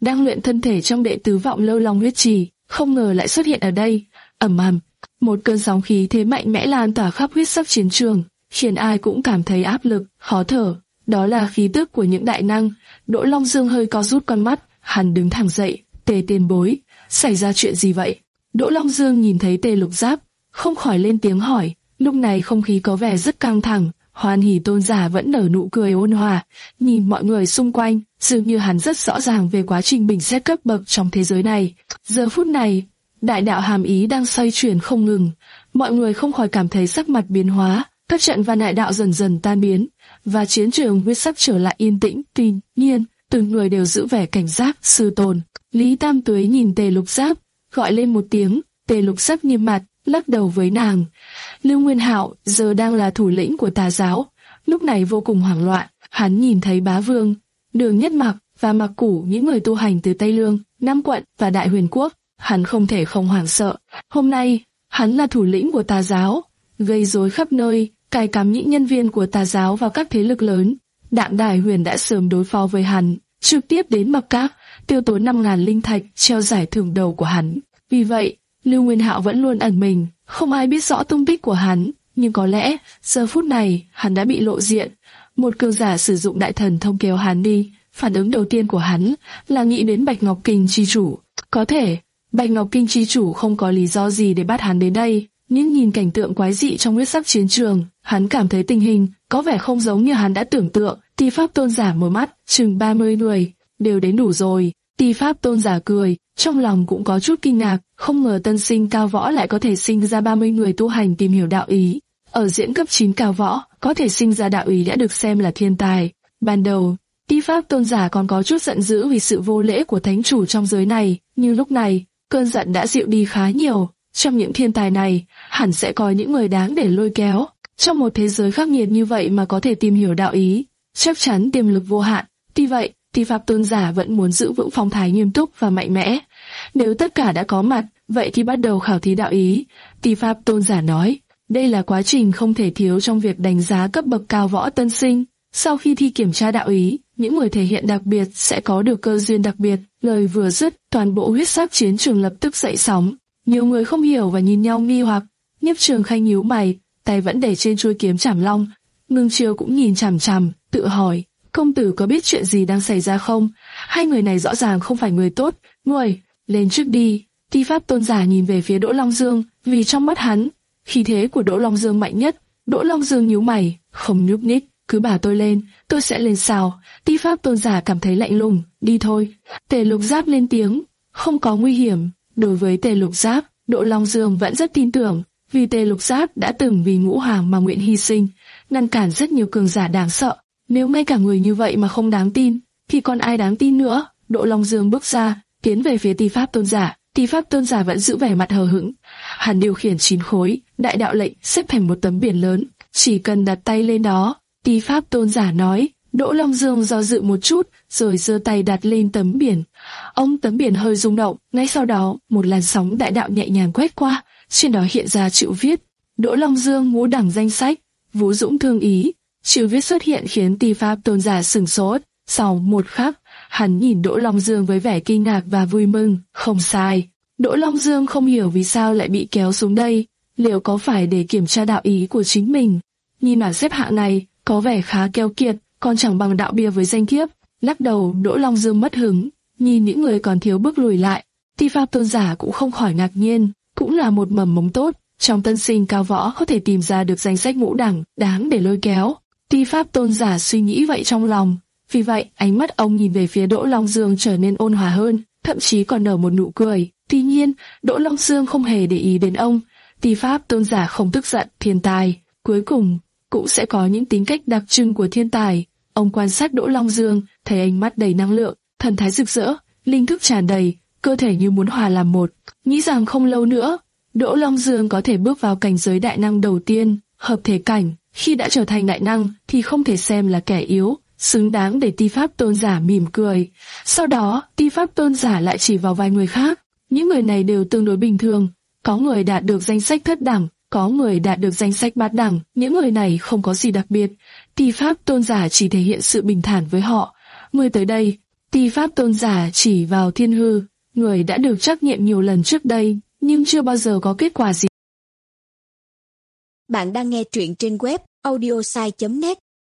Speaker 1: đang luyện thân thể trong đệ tứ vọng lâu long huyết trì, không ngờ lại xuất hiện ở đây. Ầm ầm, một cơn sóng khí thế mạnh mẽ lan tỏa khắp huyết sắc chiến trường, khiến ai cũng cảm thấy áp lực, khó thở. Đó là khí tức của những đại năng. Đỗ Long Dương hơi co rút con mắt, hắn đứng thẳng dậy. Tề tiền bối, xảy ra chuyện gì vậy? Đỗ Long Dương nhìn thấy Tề Lục Giáp, không khỏi lên tiếng hỏi. Lúc này không khí có vẻ rất căng thẳng. Hoan Hỷ tôn giả vẫn nở nụ cười ôn hòa, nhìn mọi người xung quanh, dường như hắn rất rõ ràng về quá trình bình xét cấp bậc trong thế giới này. Giờ phút này, đại đạo hàm ý đang xoay chuyển không ngừng, mọi người không khỏi cảm thấy sắc mặt biến hóa, các trận văn đại đạo dần dần tan biến, và chiến trường huyết sắc trở lại yên tĩnh. Tuy nhiên, từng người đều giữ vẻ cảnh giác. Sư tôn. Lý Tam Tuế nhìn Tề Lục Giáp, gọi lên một tiếng. Tề Lục Giáp nghiêm mặt, lắc đầu với nàng. Lưu Nguyên Hạo giờ đang là thủ lĩnh của tà giáo, lúc này vô cùng hoảng loạn. Hắn nhìn thấy Bá Vương, Đường Nhất Mặc và Mặc Củ, những người tu hành từ Tây Lương, Nam Quận và Đại Huyền Quốc, hắn không thể không hoảng sợ. Hôm nay, hắn là thủ lĩnh của tà giáo, gây rối khắp nơi, cài cắm những nhân viên của tà giáo vào các thế lực lớn. Đạm Đài Huyền đã sớm đối phó với hắn, trực tiếp đến Mặc Các, tiêu tốn năm ngàn linh thạch treo giải thưởng đầu của hắn. Vì vậy, Lưu Nguyên Hạo vẫn luôn ẩn mình, không ai biết rõ tung tích của hắn, nhưng có lẽ giờ phút này hắn đã bị lộ diện. Một cường giả sử dụng đại thần thông kéo hắn đi. Phản ứng đầu tiên của hắn là nghĩ đến Bạch Ngọc Kinh chi chủ. Có thể Bạch Ngọc Kinh chi chủ không có lý do gì để bắt hắn đến đây, nhưng nhìn cảnh tượng quái dị trong huyết sắc chiến trường, hắn cảm thấy tình hình có vẻ không giống như hắn đã tưởng tượng. Ti Pháp tôn giả một mắt, chừng ba mươi người, đều đến đủ rồi. Ti Pháp tôn giả cười, trong lòng cũng có chút kinh ngạc, không ngờ tân sinh cao võ lại có thể sinh ra ba mươi người tu hành tìm hiểu đạo ý. Ở diễn cấp chín cao võ, có thể sinh ra đạo ý đã được xem là thiên tài. Ban đầu, Ti Pháp tôn giả còn có chút giận dữ vì sự vô lễ của thánh chủ trong giới này, nhưng lúc này, cơn giận đã dịu đi khá nhiều. Trong những thiên tài này, hẳn sẽ có những người đáng để lôi kéo. Trong một thế giới khắc nghiệt như vậy mà có thể tìm hiểu đạo ý, chắc chắn tiềm lực vô hạn. Tuy vậy, Ti Pháp tôn giả vẫn muốn giữ vững phong thái nghiêm túc và mạnh mẽ. Nếu tất cả đã có mặt, vậy thì bắt đầu khảo thí đạo ý. Ti Pháp tôn giả nói, đây là quá trình không thể thiếu trong việc đánh giá cấp bậc cao võ tân sinh. Sau khi thi kiểm tra đạo ý, những người thể hiện đặc biệt sẽ có được cơ duyên đặc biệt. Lời vừa dứt, toàn bộ huyết sắc chiến trường lập tức dậy sóng. Nhiều người không hiểu và nhìn nhau nghi hoặc. Nhiếp Trường Khanh nhíu mày, tay vẫn để trên chuôi kiếm Trảm Long. Ngưng Chiêu cũng nhìn chằm chằm, tự hỏi, công tử có biết chuyện gì đang xảy ra không? Hai người này rõ ràng không phải người tốt. Người, lên trước đi. Ti Pháp tôn giả nhìn về phía Đỗ Long Dương, vì trong mắt hắn, khí thế của Đỗ Long Dương mạnh nhất. Đỗ Long Dương nhíu mày, không nhúc nhích, cứ bảo tôi lên, tôi sẽ lên sao? Ti Pháp tôn giả cảm thấy lạnh lùng, đi thôi. Tề Lục Giáp lên tiếng, không có nguy hiểm. Đối với Tề Lục Giáp, Đỗ Long Dương vẫn rất tin tưởng, vì Tề Lục Giáp đã từng vì Ngũ Hoàng mà nguyện hy sinh, ngăn cản rất nhiều cường giả đáng sợ. Nếu ngay cả người như vậy mà không đáng tin, thì còn ai đáng tin nữa? Đỗ Long Dương bước ra, tiến về phía Ti Pháp tôn giả. Ti Pháp tôn giả vẫn giữ vẻ mặt hờ hững. Hắn điều khiển chín khối đại đạo lệnh xếp thành một tấm biển lớn, chỉ cần đặt tay lên đó. Ti Pháp tôn giả nói. Đỗ Long Dương do dự một chút, rồi giơ tay đặt lên tấm biển. Ông tấm biển hơi rung động, ngay sau đó, một làn sóng đại đạo nhẹ nhàng quét qua, trên đó hiện ra chữ viết: Đỗ Long Dương ngũ đẳng danh sách, Vũ Dũng thương ý. Chữ viết xuất hiện khiến Ti Pháp tôn giả sửng sốt. Sau một khắc, hắn nhìn Đỗ Long Dương với vẻ kinh ngạc và vui mừng. Không sai, Đỗ Long Dương không hiểu vì sao lại bị kéo xuống đây. Liệu có phải để kiểm tra đạo ý của chính mình? Nhìn bảng xếp hạng này, có vẻ khá keo kiệt, còn chẳng bằng đạo bia với danh thiếp. Lắc đầu, Đỗ Long Dương mất hứng, nhìn những người còn thiếu bước lùi lại. Ti Pháp tôn giả cũng không khỏi ngạc nhiên, cũng là một mầm mống tốt, trong tân sinh cao võ có thể tìm ra được danh sách ngũ đẳng, đáng để lôi kéo. Ti Pháp tôn giả suy nghĩ vậy trong lòng, vì vậy ánh mắt ông nhìn về phía Đỗ Long Dương trở nên ôn hòa hơn, thậm chí còn nở một nụ cười. Tuy nhiên, Đỗ Long Dương không hề để ý đến ông. Ti Pháp tôn giả không tức giận, thiên tài cuối cùng cũng sẽ có những tính cách đặc trưng của thiên tài. Ông quan sát Đỗ Long Dương, thấy ánh mắt đầy năng lượng, thần thái rực rỡ, linh thức tràn đầy, cơ thể như muốn hòa làm một. Nghĩ rằng không lâu nữa, Đỗ Long Dương có thể bước vào cảnh giới đại năng đầu tiên, hợp thể cảnh. Khi đã trở thành đại năng thì không thể xem là kẻ yếu, xứng đáng để Ti Pháp tôn giả mỉm cười. Sau đó, Ti Pháp tôn giả lại chỉ vào vài người khác. Những người này đều tương đối bình thường, có người đạt được danh sách thất đẳng, có người đạt được danh sách bát đẳng. Những người này không có gì đặc biệt. Ti Pháp tôn giả chỉ thể hiện sự bình thản với họ. Người tới đây, Ti pháp tôn giả chỉ vào Thiên Hư, người đã được trắc nghiệm nhiều lần trước đây, nhưng chưa bao giờ có kết quả gì.
Speaker 2: Bạn đang nghe truyện trên web audiosai chấm net.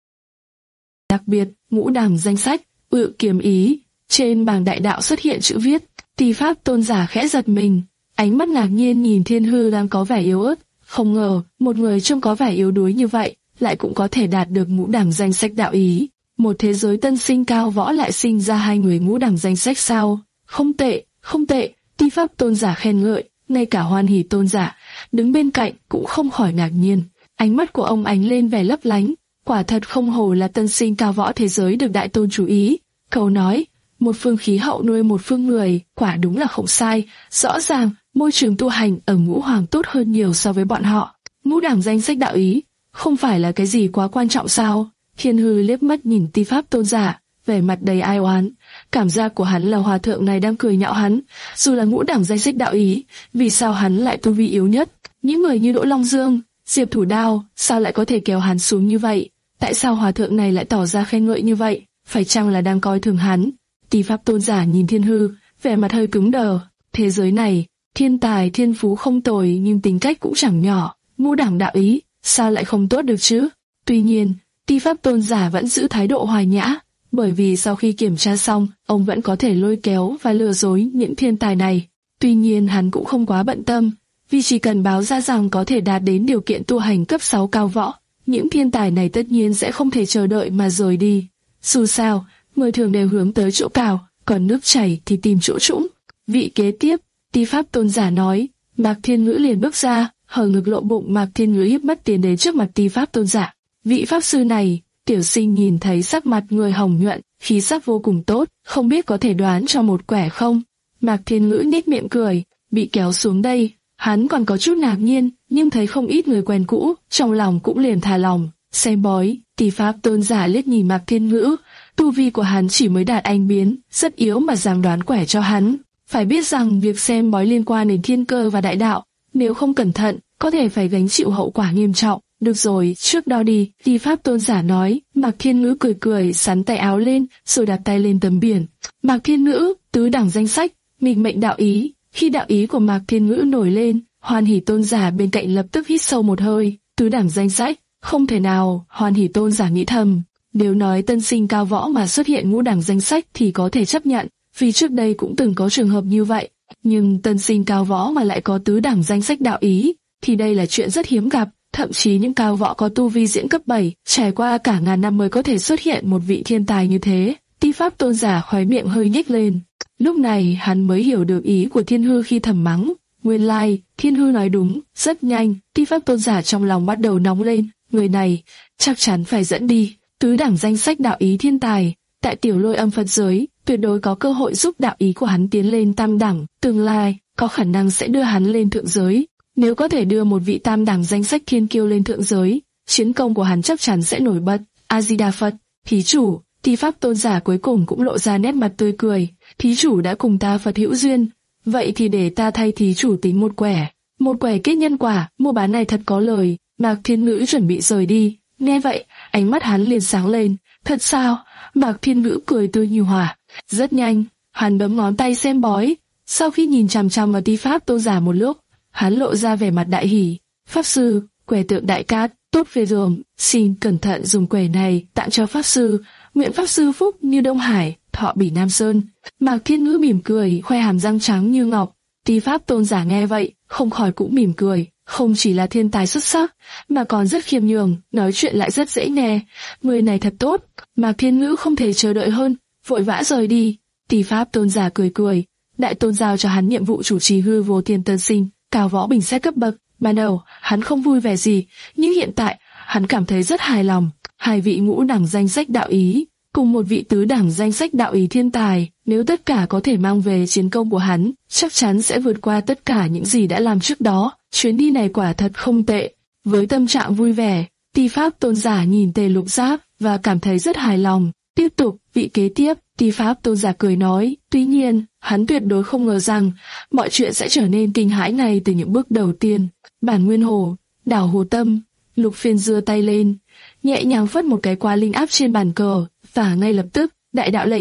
Speaker 1: Đặc biệt, ngũ đẳng danh sách, Ự Kiếm Ý, trên bảng đại đạo xuất hiện chữ viết. Ti pháp tôn giả khẽ giật mình, ánh mắt ngạc nhiên nhìn Thiên Hư đang có vẻ yếu ớt, không ngờ một người trông có vẻ yếu đuối như vậy lại cũng có thể đạt được ngũ đẳng danh sách đạo ý. Một thế giới tân sinh cao võ lại sinh ra hai người ngũ đẳng danh sách sao? Không tệ, không tệ. Ti pháp tôn giả khen ngợi, ngay cả Hoan Hỷ tôn giả đứng bên cạnh cũng không khỏi ngạc nhiên. Ánh mắt của ông ánh lên vẻ lấp lánh, quả thật không hổ là tân sinh cao võ thế giới được đại tôn chú ý. Cậu nói, một phương khí hậu nuôi một phương người, quả đúng là không sai. Rõ ràng môi trường tu hành ở ngũ hoàng tốt hơn nhiều so với bọn họ. Ngũ đẳng danh sách đạo ý không phải là cái gì quá quan trọng sao? Thiên Hư liếc mắt nhìn Ti pháp tôn giả, vẻ mặt đầy ai oán. Cảm giác của hắn là hòa thượng này đang cười nhạo hắn. Dù là ngũ đẳng danh sách đạo ý, vì sao hắn lại tu vi yếu nhất? Những người như Đỗ Long Dương, Diệp Thủ Đao, sao lại có thể kéo hắn xuống như vậy? Tại sao hòa thượng này lại tỏ ra khen ngợi như vậy? Phải chăng là đang coi thường hắn? Ti pháp tôn giả nhìn Thiên Hư, vẻ mặt hơi cứng đờ. Thế giới này, thiên tài thiên phú không tồi nhưng tính cách cũng chẳng nhỏ. Ngũ đẳng đạo ý, sao lại không tốt được chứ? Tuy nhiên, Ti pháp tôn giả vẫn giữ thái độ hòa nhã, bởi vì sau khi kiểm tra xong, ông vẫn có thể lôi kéo và lừa dối những thiên tài này. Tuy nhiên hắn cũng không quá bận tâm, vì chỉ cần báo ra rằng có thể đạt đến điều kiện tu hành cấp sáu cao võ, những thiên tài này tất nhiên sẽ không thể chờ đợi mà rời đi. Dù sao, người thường đều hướng tới chỗ cao, còn nước chảy thì tìm chỗ trũng. Vị kế tiếp, Ti pháp tôn giả nói. Mạc Thiên Ngữ liền bước ra, hở ngực lộ bụng. Mạc Thiên Ngữ hiếp mắt tiến đến trước mặt Ti pháp tôn giả. Vị pháp sư này, tiểu sinh nhìn thấy sắc mặt người hồng nhuận, khí sắc vô cùng tốt, không biết có thể đoán cho một quẻ không? Mạc Thiên Ngữ nhếch miệng cười, bị kéo xuống đây, hắn còn có chút ngạc nhiên, nhưng thấy không ít người quen cũ, trong lòng cũng liền thả lòng. Xem bói, Ti pháp tôn giả liếc nhìn Mạc Thiên Ngữ, tu vi của hắn chỉ mới đạt anh biến, rất yếu mà dám đoán quẻ cho hắn. Phải biết rằng việc xem bói liên quan đến thiên cơ và đại đạo, nếu không cẩn thận, có thể phải gánh chịu hậu quả nghiêm trọng. Được rồi, trước đó đi, Ti pháp tôn giả nói. Mạc Thiên Ngữ cười cười, sắn tay áo lên, rồi đặt tay lên tấm biển. Mạc Thiên Ngữ, tứ đẳng danh sách, nghịch mệnh đạo ý. Khi đạo ý của Mạc Thiên Ngữ nổi lên, Hoan Hỷ tôn giả bên cạnh lập tức hít sâu một hơi. Tứ đẳng danh sách, không thể nào. Hoan Hỷ tôn giả nghĩ thầm, nếu nói tân sinh cao võ mà xuất hiện ngũ đẳng danh sách thì có thể chấp nhận, vì trước đây cũng từng có trường hợp như vậy. Nhưng tân sinh cao võ mà lại có tứ đẳng danh sách đạo ý, thì đây là chuyện rất hiếm gặp. Thậm chí những cao võ có tu vi diễn cấp bảy, trải qua cả ngàn năm mới có thể xuất hiện một vị thiên tài như thế. Ti pháp tôn giả khóe miệng hơi nhếch lên. Lúc này hắn mới hiểu được ý của Thiên Hư khi thầm mắng. Nguyên lai, like, Thiên Hư nói đúng. Rất nhanh, Ti pháp tôn giả trong lòng bắt đầu nóng lên. Người này, chắc chắn phải dẫn đi tứ đẳng danh sách đạo ý thiên tài. Tại Tiểu Lôi Âm Phật giới, tuyệt đối có cơ hội giúp đạo ý của hắn tiến lên tam đẳng. Tương lai, có khả năng sẽ đưa hắn lên thượng giới. Nếu có thể đưa một vị tam đẳng danh sách thiên kiêu lên thượng giới, chiến công của hắn chắc chắn sẽ nổi bật. A Di Đà Phật, thí chủ. Ti pháp tôn giả cuối cùng cũng lộ ra nét mặt tươi cười. Thí chủ đã cùng ta Phật hữu duyên, vậy thì để ta thay thí chủ tính một quẻ, một quẻ kết nhân quả. Mua bán này thật có lời. Mạc Thiên Ngữ chuẩn bị rời đi, nghe vậy, ánh mắt hắn liền sáng lên. Thật sao? Mạc Thiên Ngữ cười tươi như hỏa. Rất nhanh, hắn bấm ngón tay xem bói. Sau khi nhìn chằm chằm vào Ti pháp tôn giả một lúc, hắn lộ ra vẻ mặt đại hỉ. Pháp sư, quẻ tượng đại cát, tốt về rồi, xin cẩn thận dùng quẻ này tặng cho pháp sư. Nguyện pháp sư phúc như Đông Hải, thọ bỉ Nam Sơn. Mạc Thiên Ngữ mỉm cười, khoe hàm răng trắng như ngọc. Ti pháp tôn giả nghe vậy, không khỏi cũng mỉm cười. Không chỉ là thiên tài xuất sắc, mà còn rất khiêm nhường, nói chuyện lại rất dễ nghe. Người này thật tốt. Mạc Thiên Ngữ không thể chờ đợi hơn, vội vã rời đi. Ti pháp tôn giả cười cười, đại tôn giao cho hắn nhiệm vụ chủ trì hư vô thiên tân sinh cao võ bình xét cấp bậc. Ban đầu hắn không vui vẻ gì, nhưng hiện tại hắn cảm thấy rất hài lòng. Hai vị ngũ đẳng danh sách đạo ý cùng một vị tứ đẳng danh sách đạo ý thiên tài, nếu tất cả có thể mang về chiến công của hắn, chắc chắn sẽ vượt qua tất cả những gì đã làm trước đó. Chuyến đi này quả thật không tệ. Với tâm trạng vui vẻ, Ti pháp tôn giả nhìn Tề Lục Giáp và cảm thấy rất hài lòng. Tiếp tục, vị kế tiếp, Ti pháp tôn giả cười nói. Tuy nhiên, hắn tuyệt đối không ngờ rằng mọi chuyện sẽ trở nên kinh hãi ngay từ những bước đầu tiên. Bản Nguyên Hồ, đảo Hồ Tâm. Lục Phiên giơ tay lên, nhẹ nhàng phất một cái qua linh áp trên bàn cờ, và ngay lập tức, đại đạo lệnh,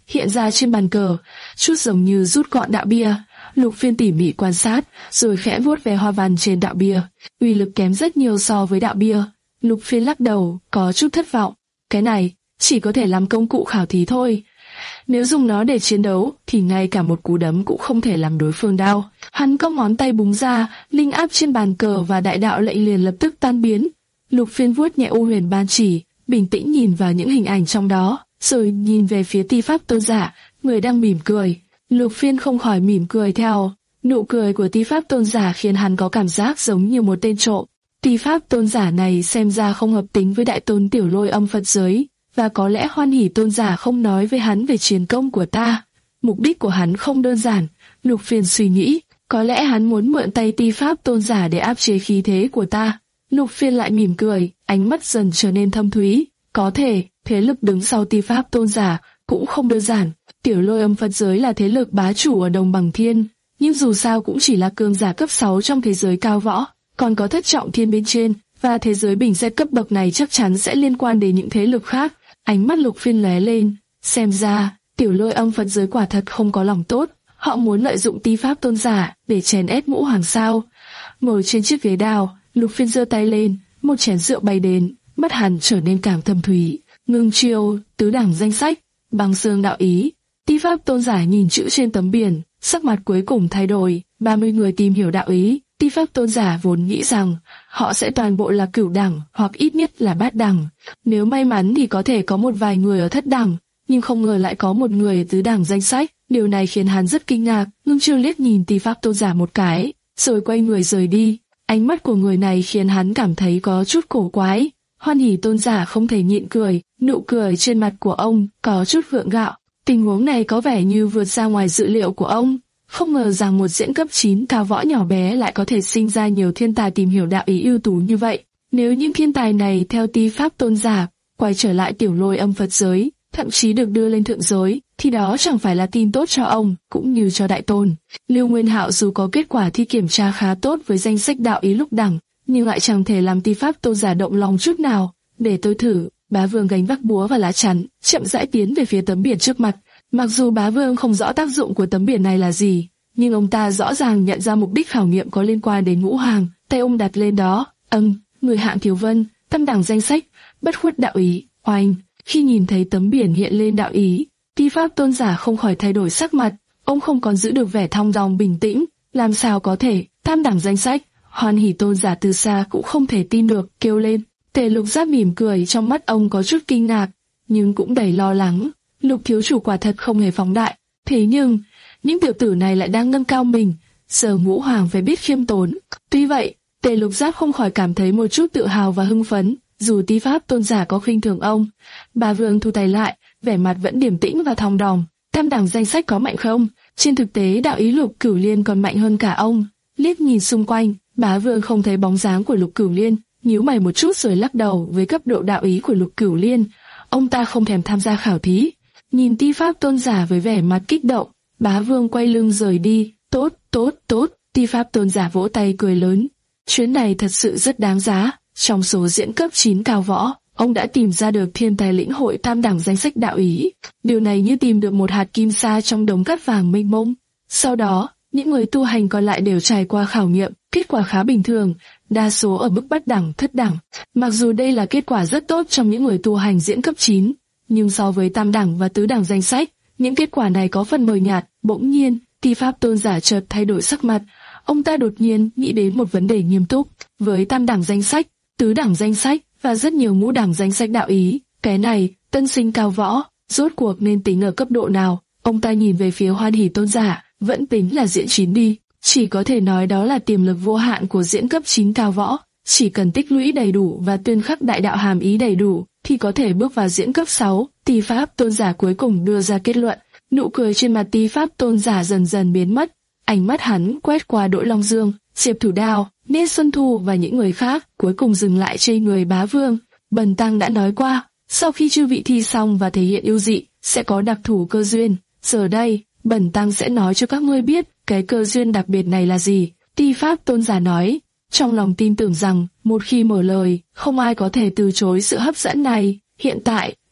Speaker 1: hiện ra trên bàn cờ, chút giống như rút gọn đạo bia. Lục Phiên tỉ mỉ quan sát, rồi khẽ vuốt về hoa văn trên đạo bia. Uy lực kém rất nhiều so với đạo bia. Lục Phiên lắc đầu, có chút thất vọng. Cái này chỉ có thể làm công cụ khảo thí thôi. Nếu dùng nó để chiến đấu, thì ngay cả một cú đấm cũng không thể làm đối phương đau. Hắn cong ngón tay búng ra, linh áp trên bàn cờ và đại đạo lệnh liền lập tức tan biến. Lục Phiên vuốt nhẹ U Huyền Ban Chỉ, bình tĩnh nhìn vào những hình ảnh trong đó, rồi nhìn về phía Ti Pháp Tôn giả, người đang mỉm cười. Lục Phiên không khỏi mỉm cười theo. Nụ cười của Ti Pháp Tôn giả khiến hắn có cảm giác giống như một tên trộm. Ti Pháp Tôn giả này xem ra không hợp tính với Đại Tôn Tiểu Lôi Âm Phật giới, và có lẽ Hoan Hỷ Tôn giả không nói với hắn về chiến công của ta. Mục đích của hắn không đơn giản. Lục Phiên suy nghĩ, có lẽ hắn muốn mượn tay Ti Pháp Tôn giả để áp chế khí thế của ta. Lục Phiên lại mỉm cười, ánh mắt dần trở nên thâm thúy. Có thể, thế lực đứng sau Ti Pháp Tôn giả cũng không đơn giản. Tiểu Lôi Âm Phật giới là thế lực bá chủ ở Đồng Bằng Thiên, nhưng dù sao cũng chỉ là cường giả cấp sáu trong thế giới cao võ, còn có Thất Trọng Thiên bên trên, và thế giới bình xét cấp bậc này chắc chắn sẽ liên quan đến những thế lực khác. Ánh mắt Lục Phiên lóe lên, xem ra Tiểu Lôi Âm Phật giới quả thật không có lòng tốt, họ muốn lợi dụng Ti Pháp Tôn giả để chèn ép Ngũ Hoàng sao? Ngồi trên chiếc ghế đào, Lục Phiên giơ tay lên, một chén rượu bay đến, mắt hắn trở nên càng thâm thúy. Ngưng chiêu, tứ đẳng danh sách, băng xương đạo ý. Ti Pháp Tôn giả nhìn chữ trên tấm biển, sắc mặt cuối cùng thay đổi. ba mươi người tìm hiểu đạo ý. Ti Pháp Tôn giả vốn nghĩ rằng họ sẽ toàn bộ là cửu đẳng hoặc ít nhất là bát đẳng. Nếu may mắn thì có thể có một vài người ở thất đẳng, nhưng không ngờ lại có một người ở tứ đẳng danh sách. Điều này khiến hắn rất kinh ngạc. Ngưng chiêu liếc nhìn Ti Pháp Tôn giả một cái, rồi quay người rời đi. Ánh mắt của người này khiến hắn cảm thấy có chút cổ quái. Hoan Hỷ Tôn giả không thể nhịn cười, nụ cười trên mặt của ông có chút gượng gạo. Tình huống này có vẻ như vượt ra ngoài dự liệu của ông. Không ngờ rằng một diễn cấp chín cao võ nhỏ bé lại có thể sinh ra nhiều thiên tài tìm hiểu đạo ý ưu tú như vậy. Nếu những thiên tài này theo Ti Pháp Tôn giả quay trở lại Tiểu Lôi Âm Phật giới, thậm chí được đưa lên thượng giới, thì đó chẳng phải là tin tốt cho ông, cũng như cho Đại Tôn. Lưu Nguyên Hạo dù có kết quả thi kiểm tra khá tốt với danh sách đạo ý lục đẳng, nhưng lại chẳng thể làm Ti Pháp Tôn giả động lòng chút nào. Để tôi thử. Bá Vương gánh vác búa và lá chắn, chậm rãi tiến về phía tấm biển trước mặt. Mặc dù Bá Vương không rõ tác dụng của tấm biển này là gì, nhưng ông ta rõ ràng nhận ra mục đích khảo nghiệm có liên quan đến Ngũ Hoàng. Tay ông đặt lên đó, âm, người hạng Thiếu Vân, tam đẳng danh sách, bất khuất đạo ý, oanh. Khi nhìn thấy tấm biển hiện lên đạo ý, Ti Pháp Tôn giả không khỏi thay đổi sắc mặt. Ông không còn giữ được vẻ thong dong bình tĩnh. Làm sao có thể? Tam đẳng danh sách? Hoan Hỷ Tôn giả từ xa cũng không thể tin được, kêu lên. Tề Lục Giáp mỉm cười, trong mắt ông có chút kinh ngạc, nhưng cũng đầy lo lắng. Lục thiếu chủ quả thật không hề phóng đại, thế nhưng những tiểu tử này lại đang nâng cao mình. Giờ Ngũ Hoàng phải biết khiêm tốn. Tuy vậy, Tề Lục Giáp không khỏi cảm thấy một chút tự hào và hưng phấn. Dù Ti Pháp Tôn giả có khinh thường ông, Bá Vương thu tay lại, vẻ mặt vẫn điềm tĩnh và thong dong. Tam đẳng danh sách có mạnh không? Trên thực tế đạo ý Lục Cửu Liên còn mạnh hơn cả ông. Liếc nhìn xung quanh, Bá Vương không thấy bóng dáng của Lục Cửu Liên, nhíu mày một chút rồi lắc đầu. Với cấp độ đạo ý của Lục Cửu Liên, ông ta không thèm tham gia khảo thí. Nhìn Ti Pháp Tôn giả với vẻ mặt kích động, Bá Vương quay lưng rời đi. Tốt, tốt, tốt. Ti Pháp Tôn giả vỗ tay cười lớn. Chuyến này thật sự rất đáng giá. Trong số diễn cấp chín cao võ, ông đã tìm ra được thiên tài lĩnh hội tam đẳng danh sách đạo ý. Điều này như tìm được một hạt kim sa trong đống cát vàng mênh mông. Sau đó, những người tu hành còn lại đều trải qua khảo nghiệm, kết quả khá bình thường, đa số ở mức bát đẳng, thất đẳng. Mặc dù đây là kết quả rất tốt trong những người tu hành diễn cấp chín, nhưng so với tam đẳng và tứ đẳng danh sách, những kết quả này có phần mờ nhạt. Bỗng nhiên, Ti Pháp Tôn giả chợt thay đổi sắc mặt. Ông ta đột nhiên nghĩ đến một vấn đề nghiêm túc. Với tam đẳng danh sách, tứ đẳng danh sách và rất nhiều ngũ đẳng danh sách đạo ý, cái này, tân sinh cao võ, rốt cuộc nên tính ở cấp độ nào? Ông ta nhìn về phía Hoan Hỷ Tôn giả, vẫn tính là diễn chín đi. Chỉ có thể nói đó là tiềm lực vô hạn của diễn cấp chín cao võ. Chỉ cần tích lũy đầy đủ và tuyên khắc đại đạo hàm ý đầy đủ, thì có thể bước vào diễn cấp sáu. Ti Pháp Tôn giả cuối cùng đưa ra kết luận. Nụ cười trên mặt Ti Pháp Tôn giả dần dần biến mất. Ánh mắt hắn quét qua Đỗ Long Dương, Diệp Thủ Đao, Niết Xuân Thu và những người khác, cuối cùng dừng lại trên người Bá Vương. Bần tăng đã nói qua, sau khi chư vị thi xong và thể hiện ưu dị, sẽ có đặc thù cơ duyên. Giờ đây, bần tăng sẽ nói cho các ngươi biết cái cơ duyên đặc biệt này là gì. Ti Pháp Tôn giả nói, trong lòng tin tưởng rằng một khi mở lời, không ai có thể từ chối sự hấp dẫn này. Hiện tại,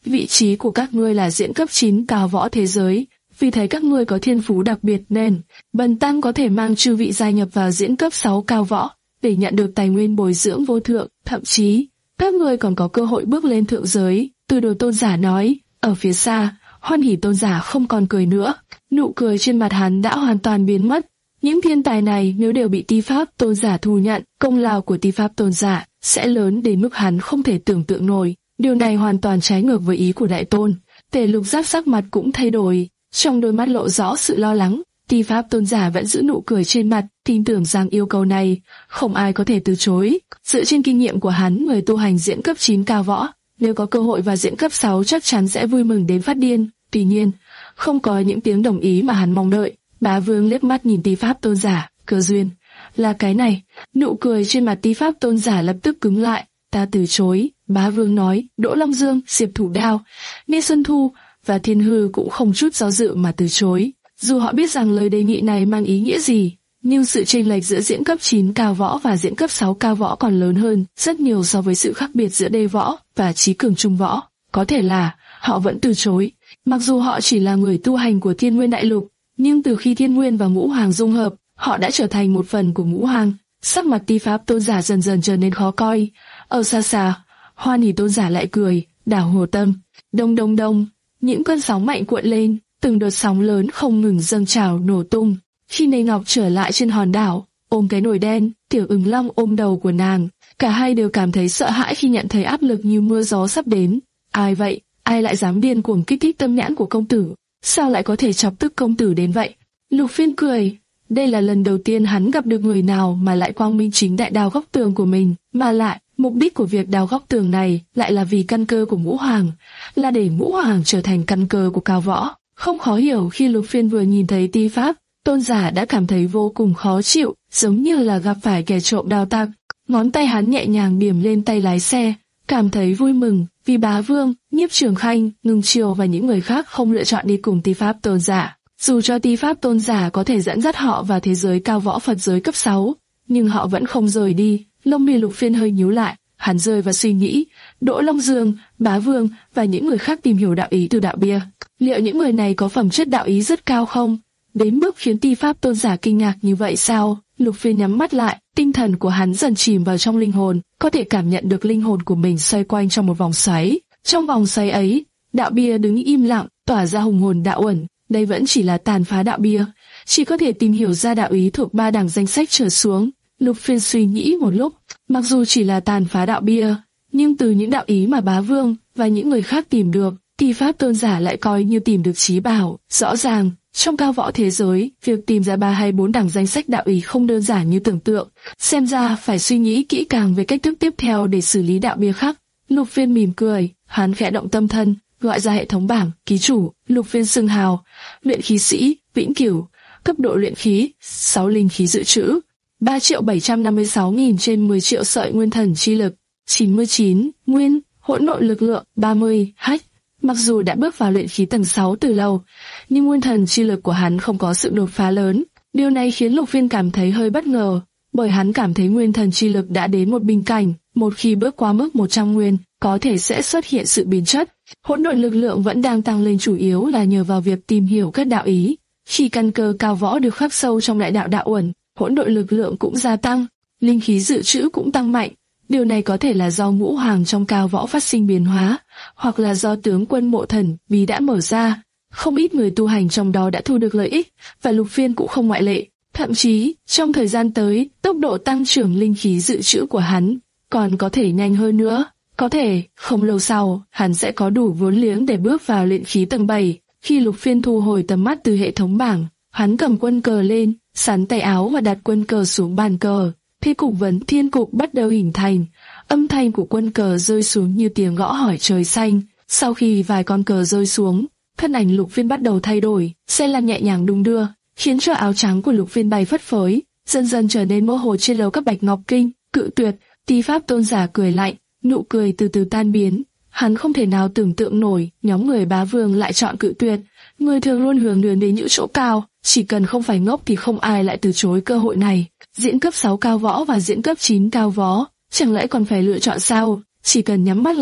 Speaker 1: vị trí của các ngươi là diễn cấp chín cao võ thế giới, vì thấy các ngươi có thiên phú đặc biệt nên bần tăng có thể mang chư vị gia nhập vào diễn cấp sáu cao võ để nhận được tài nguyên bồi dưỡng vô thượng, thậm chí các ngươi còn có cơ hội bước lên thượng giới. Từ Đồ tôn giả nói. Ở phía xa, Hoan Hỷ tôn giả không còn cười nữa, nụ cười trên mặt hắn đã hoàn toàn biến mất. Những thiên tài này nếu đều bị Ti Pháp tôn giả thu nhận, công lao của Ti Pháp tôn giả sẽ lớn đến mức hắn không thể tưởng tượng nổi. Điều này hoàn toàn trái ngược với ý của Đại Tôn. Tề Lục Giác sắc mặt cũng thay đổi, trong đôi mắt lộ rõ sự lo lắng. Ti Pháp tôn giả vẫn giữ nụ cười trên mặt, tin tưởng rằng yêu cầu này không ai có thể từ chối. Dựa trên kinh nghiệm của hắn, người tu hành diễn cấp chín cao võ, nếu có cơ hội vào diễn cấp sáu chắc chắn sẽ vui mừng đến phát điên. Tuy nhiên, không có những tiếng đồng ý mà hắn mong đợi. Bá Vương liếc mắt nhìn Ti Pháp tôn giả, cơ duyên là cái này. Nụ cười trên mặt Ti Pháp tôn giả lập tức cứng lại. Ta từ chối. Bá Vương nói. Đỗ Long Dương, Diệp Thủ Đao, Nghe Xuân Thu và Thiên Hư cũng không chút do dự mà từ chối. Dù họ biết rằng lời đề nghị này mang ý nghĩa gì, nhưng sự chênh lệch giữa diễn cấp chín cao võ và diễn cấp sáu cao võ còn lớn hơn rất nhiều so với sự khác biệt giữa đê võ và trí cường trung võ. Có thể là họ vẫn từ chối, mặc dù họ chỉ là người tu hành của Thiên Nguyên Đại Lục, nhưng từ khi Thiên Nguyên và Ngũ Hoàng dung hợp, họ đã trở thành một phần của Ngũ Hoàng. Sắc mặt Ti Pháp tôn giả dần dần trở nên khó coi. Ở xa xa, Hoan Hỷ tôn giả lại cười, đảo hồ tâm. Đông đông đông, những cơn sóng mạnh cuộn lên, từng đợt sóng lớn không ngừng dâng trào nổ tung. Khi Nê Ngọc trở lại trên hòn đảo, ôm cái nồi đen, Tiểu Ưng Long ôm đầu của nàng, cả hai đều cảm thấy sợ hãi khi nhận thấy áp lực như mưa gió sắp đến. Ai vậy? Ai lại dám điên cuồng kích thích tâm nhãn của công tử? Sao lại có thể chọc tức công tử đến vậy? Lục Phiên cười. Đây là lần đầu tiên hắn gặp được người nào mà lại quang minh chính đại đào góc tường của mình, mà lại mục đích của việc đào góc tường này lại là vì căn cơ của Ngũ Hoàng, là để Ngũ Hoàng trở thành căn cơ của cao võ. Không khó hiểu khi Lục Phiên vừa nhìn thấy Ti Pháp tôn giả đã cảm thấy vô cùng khó chịu, giống như là gặp phải kẻ trộm đào tặc. Ngón tay hắn nhẹ nhàng điểm lên tay lái xe, cảm thấy vui mừng vì Bá Vương, Nhiếp Trường Khanh, Ngưng Triều và những người khác không lựa chọn đi cùng Ti Pháp tôn giả. Dù cho Ti Pháp tôn giả có thể dẫn dắt họ vào thế giới cao võ Phật giới cấp sáu, nhưng họ vẫn không rời đi. Lông mi Lục Phiên hơi nhíu lại, hắn rơi vào suy nghĩ. Đỗ Long Dương, Bá Vương và những người khác tìm hiểu đạo ý từ đạo bia. Liệu những người này có phẩm chất đạo ý rất cao không? Đến mức khiến Ti Pháp tôn giả kinh ngạc như vậy sao? Lục Phiên nhắm mắt lại, tinh thần của hắn dần chìm vào trong linh hồn, có thể cảm nhận được linh hồn của mình xoay quanh trong một vòng xoáy. Trong vòng xoáy ấy, đạo bia đứng im lặng, tỏa ra hùng hồn đạo uẩn. Đây vẫn chỉ là tàn phá đạo bia, chỉ có thể tìm hiểu ra đạo ý thuộc ba đẳng danh sách trở xuống. Lục Phiên suy nghĩ một lúc, mặc dù chỉ là tàn phá đạo bia, nhưng từ những đạo ý mà Bá Vương và những người khác tìm được, Ti Pháp tôn giả lại coi như tìm được trí bảo. Rõ ràng, trong cao võ thế giới, việc tìm ra ba hay bốn đẳng danh sách đạo ý không đơn giản như tưởng tượng. Xem ra phải suy nghĩ kỹ càng về cách thức tiếp theo để xử lý đạo bia khác. Lục Phiên mỉm cười, hắn khẽ động tâm thần, gọi ra hệ thống bảng, ký chủ, Lục Phiên xưng hào, luyện khí sĩ, vĩnh cửu, cấp độ luyện khí, sáu linh khí dự trữ, ba triệu bảy trăm năm mươi sáu nghìn trên mười triệu sợi nguyên thần chi lực, chín mươi chín, nguyên, hỗn nội lực lượng, ba mươi, hách. Mặc dù đã bước vào luyện khí tầng sáu từ lâu, nhưng nguyên thần chi lực của hắn không có sự đột phá lớn. Điều này khiến Lục Phiên cảm thấy hơi bất ngờ, bởi hắn cảm thấy nguyên thần chi lực đã đến một bình cảnh, một khi bước qua mức một trăm nguyên, có thể sẽ xuất hiện sự biến chất. Hỗn độn lực lượng vẫn đang tăng lên, chủ yếu là nhờ vào việc tìm hiểu các đạo ý. Khi căn cơ cao võ được khắc sâu trong đại đạo đạo uẩn, hỗn độn lực lượng cũng gia tăng, linh khí dự trữ cũng tăng mạnh. Điều này có thể là do Ngũ Hoàng trong cao võ phát sinh biến hóa, hoặc là do tướng quân Mộ Thần bí đã mở ra. Không ít người tu hành trong đó đã thu được lợi ích, và Lục Phiên cũng không ngoại lệ. Thậm chí, trong thời gian tới, tốc độ tăng trưởng linh khí dự trữ của hắn còn có thể nhanh hơn nữa. Có thể, không lâu sau, hắn sẽ có đủ vốn liếng để bước vào luyện khí tầng bảy. Khi Lục Phiên thu hồi tầm mắt từ hệ thống bảng, hắn cầm quân cờ lên, sắn tay áo và đặt quân cờ xuống bàn cờ. Thế cục vấn thiên cục bắt đầu hình thành, âm thanh của quân cờ rơi xuống như tiếng gõ hỏi trời xanh. Sau khi vài con cờ rơi xuống, thân ảnh Lục Phiên bắt đầu thay đổi, xe lăn nhẹ nhàng đung đưa, khiến cho áo trắng của Lục Phiên bay phất phới, dần dần trở nên mơ hồ trên lầu các bạch ngọc kinh. Cự tuyệt. Ti Pháp tôn giả cười lạnh, nụ cười từ từ tan biến. Hắn không thể nào tưởng tượng nổi nhóm người Bá Vương lại chọn cự tuyệt. Người thường luôn hướng đến đến những chỗ cao, chỉ cần không phải ngốc thì không ai lại từ chối cơ hội này. Diễn cấp sáu cao võ và diễn cấp chín cao võ, chẳng lẽ còn phải lựa chọn sao? Chỉ cần nhắm mắt lại,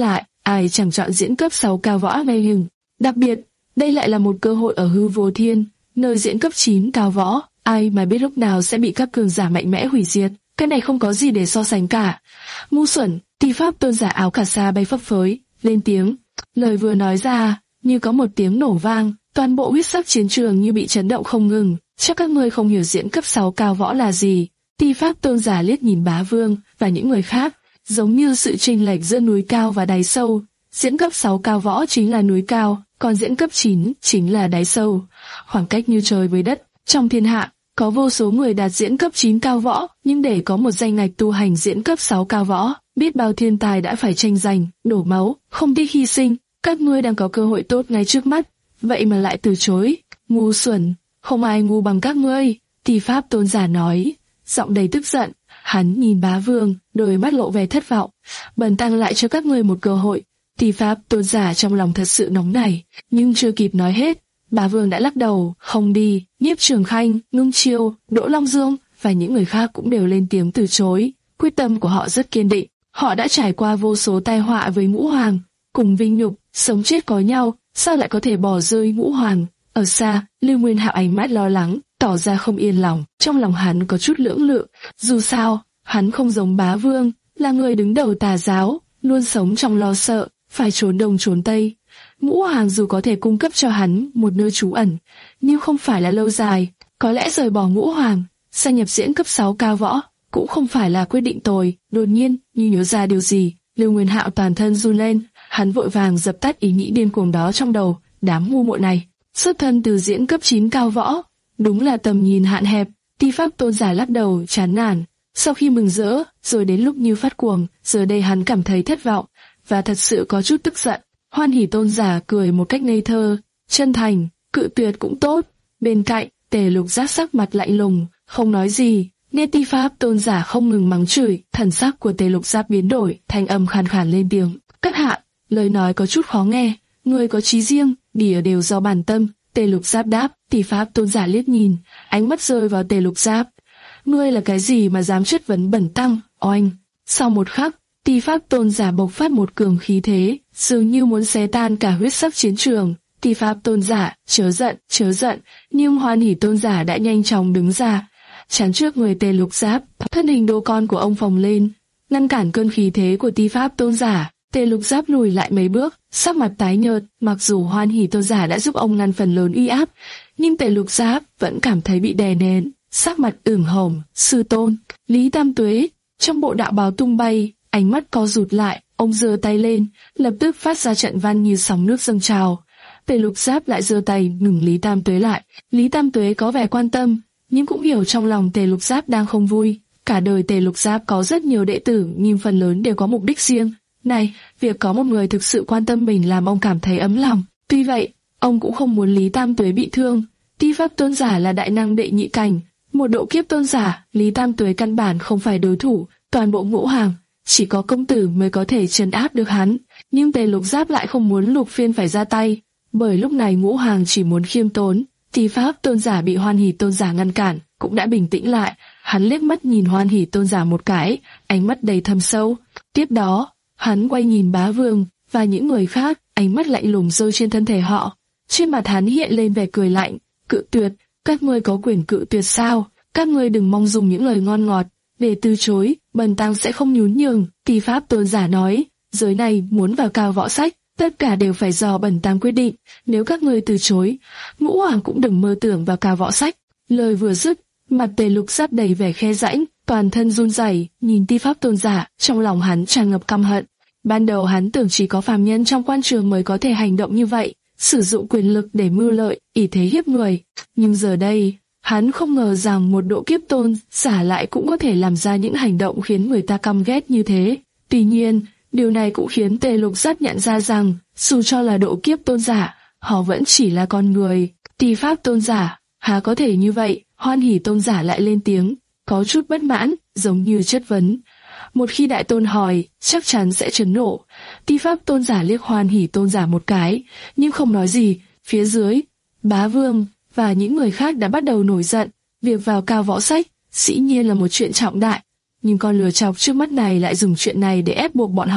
Speaker 1: ai chẳng chọn diễn cấp sáu cao võ ngay hừng. Đặc biệt, đây lại là một cơ hội ở hư vô thiên, nơi diễn cấp chín cao võ, ai mà biết lúc nào sẽ bị các cường giả mạnh mẽ hủy diệt. Cái này không có gì để so sánh cả. Ngu xuẩn, Ti pháp tôn giả áo cà sa bay phấp phới, lên tiếng. Lời vừa nói ra, như có một tiếng nổ vang, toàn bộ huyết sắc chiến trường như bị chấn động không ngừng. Chắc các ngươi không hiểu diễn cấp sáu cao võ là gì. Ti pháp tôn giả liếc nhìn Bá Vương và những người khác, giống như sự chênh lệch giữa núi cao và đáy sâu. Diễn cấp sáu cao võ chính là núi cao, còn diễn cấp chín chính là đáy sâu. Khoảng cách như trời với đất. Trong thiên hạ, có vô số người đạt diễn cấp chín cao võ, nhưng để có một danh ngạch tu hành diễn cấp sáu cao võ, biết bao thiên tài đã phải tranh giành, đổ máu, không tiếc hy sinh. Các ngươi đang có cơ hội tốt ngay trước mắt, vậy mà lại từ chối. Ngu xuẩn, không ai ngu bằng các ngươi. Ti pháp tôn giả nói, giọng đầy tức giận. Hắn nhìn Bá Vương, đôi mắt lộ vẻ thất vọng. Bần tăng lại cho các ngươi một cơ hội. Ti pháp tôn giả trong lòng thật sự nóng nảy, nhưng chưa kịp nói hết, Bá Vương đã lắc đầu, không đi. Nhiếp Trường Khanh, Ngưng Chiêu, Đỗ Long Dương và những người khác cũng đều lên tiếng từ chối. Quyết tâm của họ rất kiên định. Họ đã trải qua vô số tai họa với Ngũ Hoàng, cùng vinh nhục, sống chết có nhau, sao lại có thể bỏ rơi Ngũ Hoàng? Ở xa, Lưu Nguyên Hạo ánh mắt lo lắng, tỏ ra không yên lòng. Trong lòng hắn có chút lưỡng lự. Dù sao, hắn không giống Bá Vương, là người đứng đầu tà giáo, luôn sống trong lo sợ, phải trốn đông trốn tây. Ngũ Hoàng dù có thể cung cấp cho hắn một nơi trú ẩn, nhưng không phải là lâu dài. Có lẽ rời bỏ Ngũ Hoàng, gia nhập diễn cấp sáu cao võ, cũng không phải là quyết định tồi. Đột nhiên, như nhớ ra điều gì, Lưu Nguyên Hạo toàn thân run lên, hắn vội vàng dập tắt ý nghĩ điên cuồng đó trong đầu. Đám ngu muội này, xuất thân từ diễn cấp chín cao võ, đúng là tầm nhìn hạn hẹp. Ti pháp tôn giả lắc đầu chán nản. Sau khi mừng rỡ, rồi đến lúc như phát cuồng, giờ đây hắn cảm thấy thất vọng và thật sự có chút tức giận. Hoan Hỷ tôn giả cười một cách ngây thơ, chân thành, cự tuyệt cũng tốt. Bên cạnh, Tề Lục Giác sắc mặt lạnh lùng, không nói gì. Nghe Ti pháp tôn giả không ngừng mắng chửi, thần sắc của Tề Lục Giác biến đổi, thanh âm khàn khàn lên tiếng. Các hạ, lời nói có chút khó nghe, người có chí riêng, đỉa đều do bản tâm. Tề Lục Giáp đáp. Ti pháp tôn giả liếc nhìn, ánh mắt rơi vào Tề Lục Giáp. Ngươi là cái gì mà dám chất vấn bẩn tăng? Oanh! Sau một khắc, Ti pháp tôn giả bộc phát một cường khí thế, dường như muốn xé tan cả huyết sắc chiến trường. Ti pháp tôn giả, chớ giận, chớ giận, nhưng Hoan Hỷ tôn giả đã nhanh chóng đứng ra, chắn trước người Tề Lục Giáp, thân hình đô con của ông phồng lên, ngăn cản cơn khí thế của Ti pháp tôn giả. Tề Lục Giáp lùi lại mấy bước, sắc mặt tái nhợt. Mặc dù Hoan Hỷ tôn giả đã giúp ông ngăn phần lớn uy áp, nhưng Tề Lục Giáp vẫn cảm thấy bị đè nén, sắc mặt ửng hồng. Sư tôn, Lý Tam Tuế, trong bộ đạo bào tung bay, ánh mắt co rụt lại, ông giơ tay lên, lập tức phát ra trận văn như sóng nước dâng trào. Tề Lục Giáp lại giơ tay ngừng Lý Tam Tuế lại. Lý Tam Tuế có vẻ quan tâm, nhưng cũng hiểu trong lòng Tề Lục Giáp đang không vui. Cả đời Tề Lục Giáp có rất nhiều đệ tử, nhưng phần lớn đều có mục đích riêng. Này, việc có một người thực sự quan tâm mình làm ông cảm thấy ấm lòng. Tuy vậy, ông cũng không muốn Lý Tam Tuế bị thương. Ti pháp tôn giả là đại năng đệ nhị cảnh, một độ kiếp tôn giả, Lý Tam Tuế căn bản không phải đối thủ. Toàn bộ Ngũ Hoàng, chỉ có công tử mới có thể trấn áp được hắn. Nhưng Tề Lục Giáp lại không muốn Lục Phiên phải ra tay, bởi lúc này Ngũ Hoàng chỉ muốn khiêm tốn. Ti pháp tôn giả bị Hoan Hỷ tôn giả ngăn cản, cũng đã bình tĩnh lại. Hắn liếc mắt nhìn Hoan Hỷ tôn giả một cái, ánh mắt đầy thâm sâu. Tiếp đó, hắn quay nhìn Bá Vương và những người khác, ánh mắt lạnh lùng rơi trên thân thể họ. Trên mặt hắn hiện lên vẻ cười lạnh. Cự tuyệt, các ngươi có quyền cự tuyệt sao? Các ngươi đừng mong dùng những lời ngon ngọt để từ chối, bần tăng sẽ không nhún nhường. Ti pháp tôn giả nói, giới này muốn vào cao võ sách, tất cả đều phải do bần tăng quyết định. Nếu các ngươi từ chối, Ngũ Hoàng cũng đừng mơ tưởng vào cao võ sách. Lời vừa dứt, mặt Tề Lục Giáp đầy vẻ khe rãnh, toàn thân run rẩy, nhìn Ti pháp tôn giả, trong lòng hắn tràn ngập căm hận. Ban đầu hắn tưởng chỉ có phàm nhân trong quan trường mới có thể hành động như vậy, sử dụng quyền lực để mưu lợi, ỷ thế hiếp người. Nhưng giờ đây, hắn không ngờ rằng một độ kiếp tôn giả lại cũng có thể làm ra những hành động khiến người ta căm ghét như thế. Tuy nhiên, điều này cũng khiến Tề Lục Giáp nhận ra rằng, dù cho là độ kiếp tôn giả, họ vẫn chỉ là con người. Ti pháp tôn giả, há có thể như vậy? Hoan Hỷ tôn giả lại lên tiếng, có chút bất mãn, giống như chất vấn. Một khi đại tôn hỏi, chắc chắn sẽ chấn nộ. Ti pháp tôn giả liếc Hoan Hỷ tôn giả một cái, nhưng không nói gì. Phía dưới, Bá Vương và những người khác đã bắt đầu nổi giận. Việc vào cao võ sách, dĩ nhiên là một chuyện trọng đại, nhưng con lừa chọc trước mắt này lại dùng chuyện này để ép buộc bọn họ.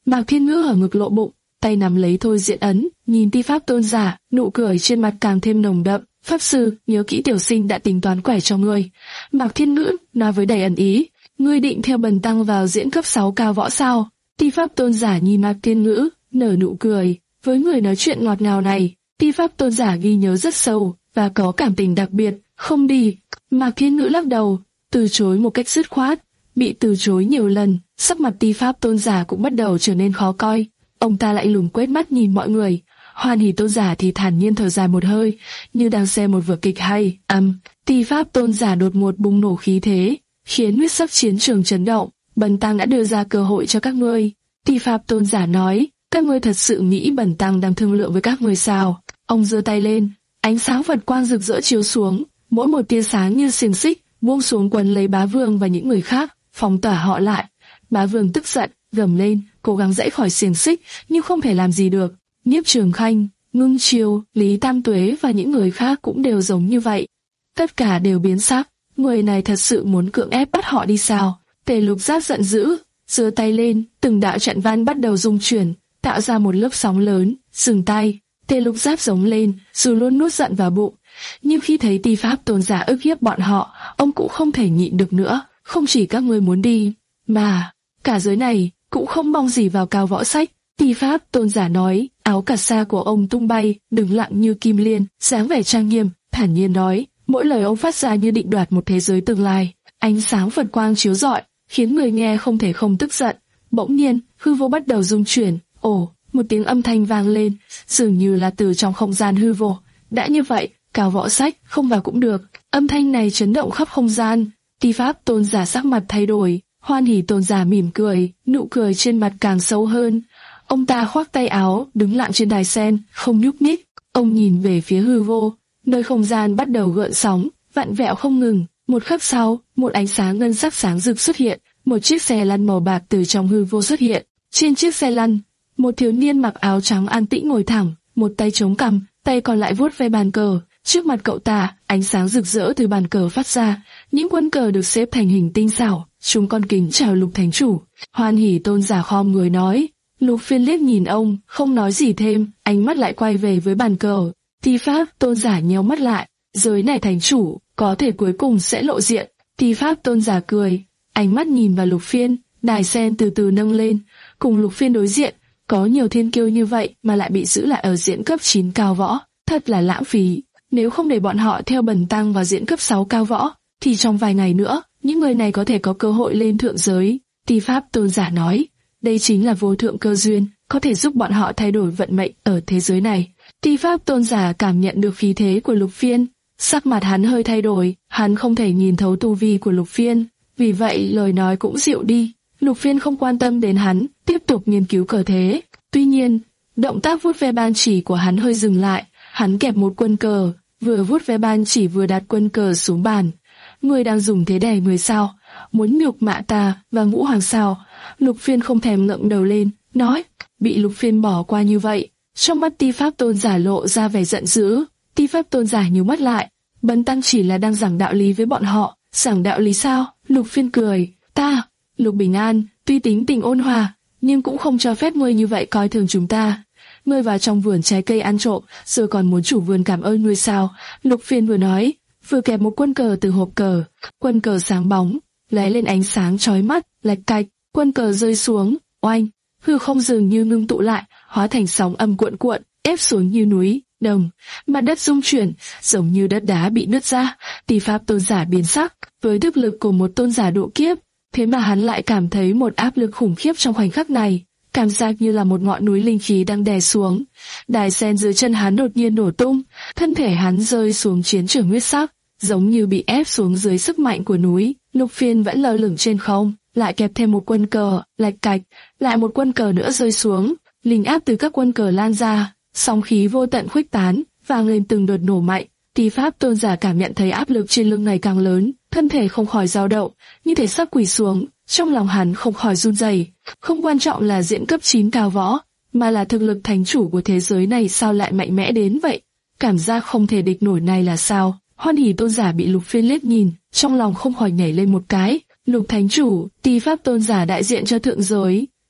Speaker 1: Mạc Thiên Ngữ ở ngực lộ bụng, tay nắm lấy thôi diện ấn, nhìn ti pháp tôn giả, nụ cười trên mặt càng thêm nồng đậm. Pháp sư, nhớ kỹ tiểu sinh đã tính toán quẻ cho ngươi. Mạc Thiên Ngữ nói với đầy ẩn ý, ngươi định theo bần tăng vào diễn cấp sáu cao võ sao? Ti pháp tôn giả nhìn Mạc Thiên Ngữ, nở nụ cười. Với người nói chuyện ngọt ngào này, ti pháp tôn giả ghi nhớ rất sâu và có cảm tình đặc biệt. Không đi. Mạc Thiên Ngữ lắc đầu, từ chối một cách dứt khoát. Bị từ chối nhiều lần, sắc mặt ti pháp tôn giả cũng bắt đầu trở nên khó coi. Ông ta lại lùng quét mắt nhìn mọi người. Hoan Hỷ tôn giả thì thản nhiên thở dài một hơi, như đang xem một vở kịch hay. Âm, um, ti pháp tôn giả đột ngột bùng nổ khí thế, khiến huyết sắc chiến trường chấn động. Bần tăng đã đưa ra cơ hội cho các ngươi. Ti pháp tôn giả nói, các ngươi thật sự nghĩ bần tăng đang thương lượng với các ngươi sao? Ông giơ tay lên, ánh sáng Phật quang rực rỡ chiếu xuống, mỗi một tia sáng như xiềng xích buông xuống quấn lấy bá vương và những người khác, phong tỏa họ lại. Bá vương tức giận, gầm lên, cố gắng giãy khỏi xiềng xích nhưng không thể làm gì được. Nhiếp Trường Khanh, Ngưng Chiêu, Lý Tam Tuế và những người khác cũng đều giống như vậy. Tất cả đều biến sắc, người này thật sự muốn cưỡng ép bắt họ đi sao? Tề Lục Giáp giận dữ, giơ tay lên, từng đạo trận văn bắt đầu rung chuyển, tạo ra một lớp sóng lớn. Dừng tay. Tề Lục Giáp giống lên, dù luôn nuốt giận vào bụng, nhưng khi thấy ti pháp tôn giả ức hiếp bọn họ, ông cũng không thể nhịn được nữa. Không chỉ các ngươi muốn đi, mà cả giới này cũng không mong gì vào cao võ sách. Ti pháp tôn giả nói, áo cà sa của ông tung bay, đứng lặng như kim liên, dáng vẻ trang nghiêm, thản nhiên nói, mỗi lời ông phát ra như định đoạt một thế giới tương lai. Ánh sáng Phật quang chiếu rọi, khiến người nghe không thể không tức giận. Bỗng nhiên, hư vô bắt đầu rung chuyển. Ồ, một tiếng âm thanh vang lên, dường như là từ trong không gian hư vô. Đã như vậy, cao võ sách không vào cũng được. Âm thanh này chấn động khắp không gian. Ti pháp tôn giả sắc mặt thay đổi, Hoan Hỷ tôn giả mỉm cười, nụ cười trên mặt càng sâu hơn. Ông ta khoác tay áo, đứng lặng trên đài sen, không nhúc nhích. Ông nhìn về phía hư vô, nơi không gian bắt đầu gợn sóng, vặn vẹo không ngừng. Một khắc sau, một ánh sáng ngân sắc sáng rực xuất hiện, một chiếc xe lăn màu bạc từ trong hư vô xuất hiện. Trên chiếc xe lăn, một thiếu niên mặc áo trắng an tĩnh ngồi thẳng, một tay chống cằm, tay còn lại vuốt ve bàn cờ. Trước mặt cậu ta, ánh sáng rực rỡ từ bàn cờ phát ra, những quân cờ được xếp thành hình tinh xảo. Chúng con kính chào Lục Thánh Chủ. Hoan Hỷ tôn giả khom người nói. Lục Phiên liếc nhìn ông, không nói gì thêm, ánh mắt lại quay về với bàn cờ. Ti pháp tôn giả nheo mắt lại, giới này Thánh Chủ, có thể cuối cùng sẽ lộ diện. Ti pháp tôn giả cười, ánh mắt nhìn vào Lục Phiên, đài sen từ từ nâng lên, cùng Lục Phiên đối diện. Có nhiều thiên kiêu như vậy mà lại bị giữ lại ở diễn cấp chín cao võ, thật là lãng phí. Nếu không để bọn họ theo bần tăng vào diễn cấp sáu cao võ, thì trong vài ngày nữa, những người này có thể có cơ hội lên thượng giới. Ti pháp tôn giả nói, đây chính là vô thượng cơ duyên, có thể giúp bọn họ thay đổi vận mệnh ở thế giới này. Ti pháp tôn giả cảm nhận được khí thế của Lục Phiên, sắc mặt hắn hơi thay đổi, hắn không thể nhìn thấu tu vi của Lục Phiên, vì vậy lời nói cũng dịu đi. Lục Phiên không quan tâm đến hắn, tiếp tục nghiên cứu cờ thế. Tuy nhiên, động tác vuốt ve ban chỉ của hắn hơi dừng lại, hắn kẹp một quân cờ, vừa vuốt ve ban chỉ vừa đặt quân cờ xuống bàn. Người đang dùng thế đè người sao? Muốn nhục mạ ta và Ngũ Hoàng sao? Lục Phiên không thèm ngẩng đầu lên, nói. Bị Lục Phiên bỏ qua như vậy, trong mắt Ti pháp tôn giả lộ ra vẻ giận dữ. Ti pháp tôn giả nhíu mắt lại, bần tăng chỉ là đang giảng đạo lý với bọn họ. Giảng đạo lý sao? Lục Phiên cười, ta, Lục Bình An, tuy tính tình ôn hòa, nhưng cũng không cho phép ngươi như vậy coi thường chúng ta. Ngươi vào trong vườn trái cây ăn trộm, rồi còn muốn chủ vườn cảm ơn ngươi sao? Lục Phiên vừa nói, vừa kẹp một quân cờ từ hộp cờ. Quân cờ sáng bóng, lóe lên ánh sáng chói mắt, lạch cạch, quân cờ rơi xuống, oanh, hư không dường như ngưng tụ lại, hóa thành sóng âm cuộn cuộn, ép xuống như núi, đồng, mặt đất rung chuyển, giống như đất đá bị nứt ra. Ti pháp tôn giả biến sắc, với thực lực của một tôn giả độ kiếp, thế mà hắn lại cảm thấy một áp lực khủng khiếp trong khoảnh khắc này, cảm giác như là một ngọn núi linh khí đang đè xuống. Đài sen dưới chân hắn đột nhiên nổ tung, thân thể hắn rơi xuống chiến trường huyết sắc, giống như bị ép xuống dưới sức mạnh của núi. Lục Phiên vẫn lơ lửng trên không, lại kẹp thêm một quân cờ, lạch cạch, lại một quân cờ nữa rơi xuống. Linh áp từ các quân cờ lan ra, sóng khí vô tận khuếch tán, vang lên từng đợt nổ mạnh. Ti pháp tôn giả cảm nhận thấy áp lực trên lưng ngày càng lớn, thân thể không khỏi dao động, như thể sắp quỳ xuống. Trong lòng hắn không khỏi run rẩy. Không quan trọng là diễn cấp chín cao võ, mà là thực lực thánh chủ của thế giới này sao lại mạnh mẽ đến vậy. Cảm giác không thể địch nổi này là sao? Hoan Hỷ tôn giả bị Lục Phiên liếc nhìn, trong lòng không khỏi nhảy lên một cái. Lục thánh chủ, Ti pháp tôn giả đại diện cho thượng giới,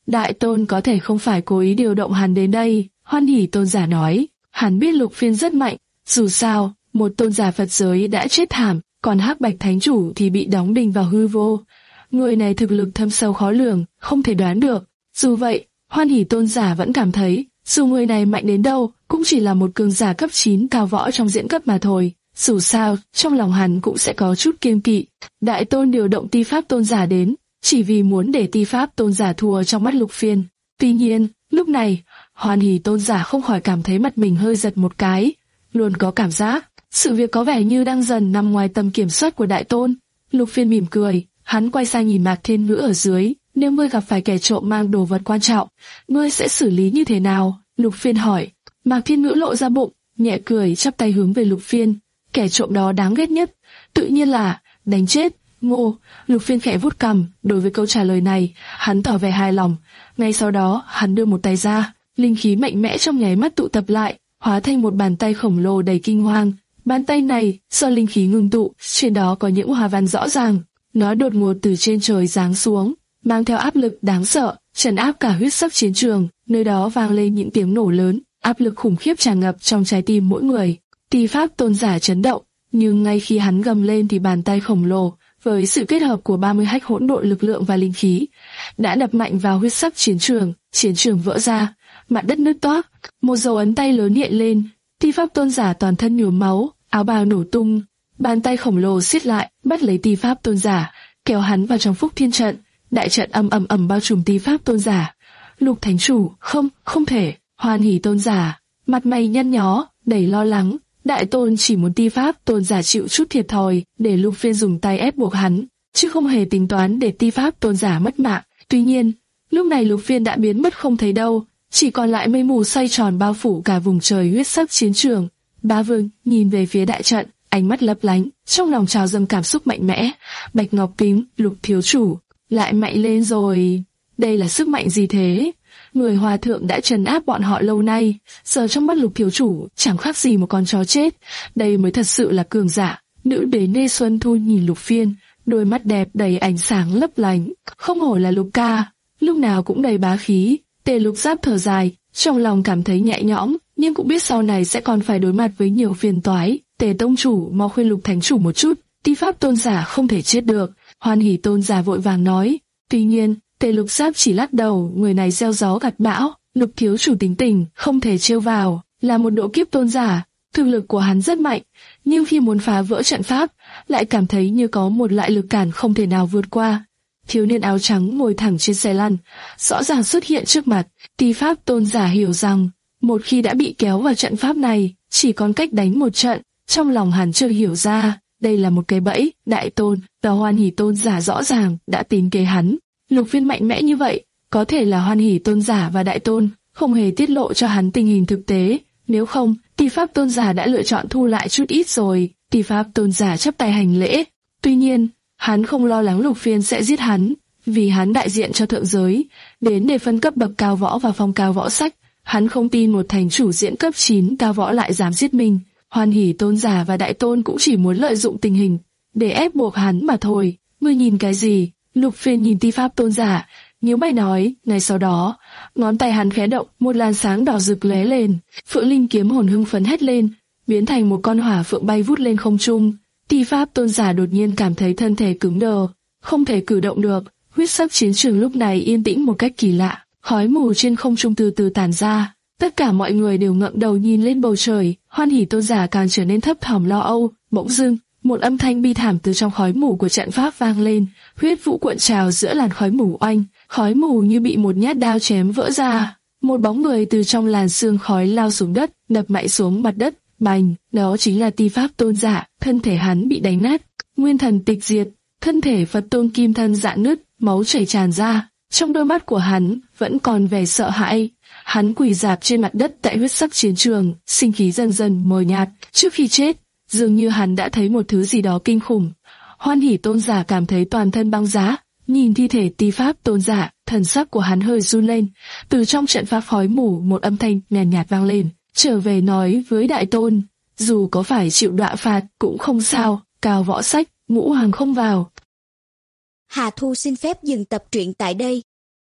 Speaker 1: Đại tôn có thể không phải cố ý điều động hắn đến đây, Hoan Hỷ tôn giả nói. Hắn biết Lục Phiên rất mạnh, dù sao, một tôn giả Phật giới đã chết thảm, còn Hắc Bạch Thánh Chủ thì bị đóng đinh vào hư vô. Người này thực lực thâm sâu khó lường, không thể đoán được. Dù vậy, Hoan Hỷ tôn giả vẫn cảm thấy, dù người này mạnh đến đâu, cũng chỉ là một cường giả cấp chín cao võ trong diễn cấp mà thôi. Dù sao, trong lòng hắn cũng sẽ có chút kiêng kỵ. Đại tôn điều động Ti Pháp tôn giả đến, chỉ vì muốn để Ti Pháp tôn giả thua trong mắt Lục Phiên. Tuy nhiên, lúc này, Hoan Hỷ tôn giả không khỏi cảm thấy mặt mình hơi giật một cái, luôn có cảm giác sự việc có vẻ như đang dần nằm ngoài tầm kiểm soát của đại tôn. Lục Phiên mỉm cười, hắn quay sang nhìn Mạc Thiên Ngữ ở dưới. Nếu ngươi gặp phải kẻ trộm mang đồ vật quan trọng, ngươi sẽ xử lý như thế nào? Lục Phiên hỏi. Mạc Thiên Ngữ lộ ra bụng, nhẹ cười, chắp tay hướng về Lục Phiên. Kẻ trộm đó đáng ghét nhất, tự nhiên là đánh chết. Ngô. Lục Phiên khẽ vuốt cằm. Đối với câu trả lời này, hắn tỏ vẻ hài lòng. Ngay sau đó, hắn đưa một tay ra, linh khí mạnh mẽ trong nháy mắt tụ tập lại, hóa thành một bàn tay khổng lồ đầy kinh hoàng. Bàn tay này do linh khí ngưng tụ, trên đó có những hoa văn rõ ràng. Nó đột ngột từ trên trời giáng xuống, mang theo áp lực đáng sợ, trấn áp cả huyết sắc chiến trường. Nơi đó vang lên những tiếng nổ lớn, áp lực khủng khiếp tràn ngập trong trái tim mỗi người. Ti Pháp tôn giả chấn động, nhưng ngay khi hắn gầm lên thì bàn tay khổng lồ, với sự kết hợp của ba mươi hách hỗn độn lực lượng và linh khí, đã đập mạnh vào huyết sắc chiến trường. Chiến trường vỡ ra, mặt đất nứt toác, một dấu ấn tay lớn hiện lên. Ti Pháp tôn giả toàn thân nhuốm máu, áo bào nổ tung, bàn tay khổng lồ siết lại, bắt lấy Ti Pháp tôn giả, kéo hắn vào trong Phúc Thiên trận. Đại trận ầm ầm ầm bao trùm Ti Pháp tôn giả. Lục Thánh Chủ, không, không thể. Hoan Hỷ tôn giả, mặt mày nhăn nhó, đầy lo lắng. Đại tôn chỉ muốn Ti Pháp tôn giả chịu chút thiệt thòi, để Lục Phiên dùng tay ép buộc hắn, chứ không hề tính toán để Ti Pháp tôn giả mất mạng. Tuy nhiên, lúc này Lục Phiên đã biến mất không thấy đâu, chỉ còn lại mây mù xoay tròn bao phủ cả vùng trời huyết sắc chiến trường. Bá Vương nhìn về phía đại trận, ánh mắt lấp lánh, trong lòng trào dâng cảm xúc mạnh mẽ. Bạch Ngọc Kính, Lục thiếu chủ, lại mạnh lên rồi. Đây là sức mạnh gì thế? Người hòa thượng đã trấn áp bọn họ lâu nay, giờ trong mắt Lục thiếu chủ chẳng khác gì một con chó chết. Đây mới thật sự là cường giả. Nữ đế Nê Xuân Thu nhìn Lục Phiên, đôi mắt đẹp đầy ánh sáng lấp lánh. Không hổ là Lục ca, lúc nào cũng đầy bá khí. Tề Lục Giáp thở dài, trong lòng cảm thấy nhẹ nhõm, nhưng cũng biết sau này sẽ còn phải đối mặt với nhiều phiền toái. Tề tông chủ mau khuyên Lục thánh chủ một chút, Ti Pháp tôn giả không thể chết được. Hoan Hỷ tôn giả vội vàng nói. Tuy nhiên, Tề Lục Giáp chỉ lắc đầu, người này gieo gió gặt bão. Lục thiếu chủ tính tình, không thể trêu vào. Là một độ kiếp tôn giả, thực lực của hắn rất mạnh, nhưng khi muốn phá vỡ trận pháp, lại cảm thấy như có một loại lực cản không thể nào vượt qua. Thiếu niên áo trắng ngồi thẳng trên xe lăn, rõ ràng xuất hiện trước mặt. Ti Pháp tôn giả hiểu rằng, một khi đã bị kéo vào trận pháp này, chỉ còn cách đánh một trận. Trong lòng hắn chưa hiểu ra, đây là một cái bẫy. Đại tôn và Hoan Hỷ tôn giả rõ ràng đã tính kế hắn. Lục Phiên mạnh mẽ như vậy, có thể là Hoan Hỷ tôn giả và đại tôn không hề tiết lộ cho hắn tình hình thực tế. Nếu không, Ti Pháp tôn giả đã lựa chọn thu lại chút ít rồi. Ti Pháp tôn giả chắp tay hành lễ. Tuy nhiên, hắn không lo lắng Lục Phiên sẽ giết hắn, vì hắn đại diện cho thượng giới, đến để phân cấp bậc cao võ và phong cao võ sách. Hắn không tin một thành chủ diễn cấp chín cao võ lại dám giết mình. Hoan Hỷ tôn giả và đại tôn cũng chỉ muốn lợi dụng tình hình để ép buộc hắn mà thôi. Ngươi nhìn cái gì? Lục Phiên nhìn Ti Pháp tôn giả, nhíu mày nói. Ngay sau đó, ngón tay hắn khẽ động, một làn sáng đỏ rực lóe lên. Phượng Linh kiếm hồn hưng phấn hét lên, biến thành một con hỏa phượng bay vút lên không trung. Ti Pháp tôn giả đột nhiên cảm thấy thân thể cứng đờ, không thể cử động được. Huyết sắc chiến trường lúc này yên tĩnh một cách kỳ lạ, khói mù trên không trung từ từ tản ra. Tất cả mọi người đều ngẩng đầu nhìn lên bầu trời. Hoan Hỷ tôn giả càng trở nên thấp thỏm lo âu. Bỗng dưng, một âm thanh bi thảm từ trong khói mù của trận pháp vang lên. Huyết vũ cuộn trào giữa làn khói mù oanh, khói mù như bị một nhát đao chém vỡ ra. Một bóng người từ trong làn sương khói lao xuống đất, đập mạnh xuống mặt đất. Bành, đó chính là Ti Pháp tôn giả. Thân thể hắn bị đánh nát, nguyên thần tịch diệt, thân thể Phật tôn kim thân rạn nứt, máu chảy tràn ra. Trong đôi mắt của hắn vẫn còn vẻ sợ hãi. Hắn quỳ rạp trên mặt đất tại huyết sắc chiến trường, sinh khí dần dần mờ nhạt. Trước khi chết, dường như hắn đã thấy một thứ gì đó kinh khủng. Hoan Hỷ tôn giả cảm thấy toàn thân băng giá, nhìn thi thể Ti Pháp tôn giả, thần sắc của hắn hơi run lên. Từ trong trận pháp khói mù, một âm thanh nhàn nhạt vang lên, trở về nói với đại tôn, dù có phải chịu đọa phạt cũng không sao, cao võ sách, ngũ hoàng không vào.
Speaker 2: Hà Thu xin phép dừng tập truyện tại đây.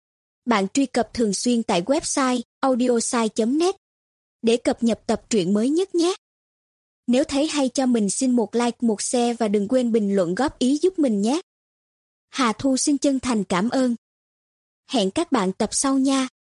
Speaker 2: bạn truy cập thường xuyên tại website audiosai chấm net để cập nhật tập truyện mới nhất nhé. Nếu thấy hay cho mình xin một like, một share và đừng quên bình luận góp ý giúp mình nhé. Hà Thu xin chân thành cảm ơn. Hẹn các bạn tập sau nha.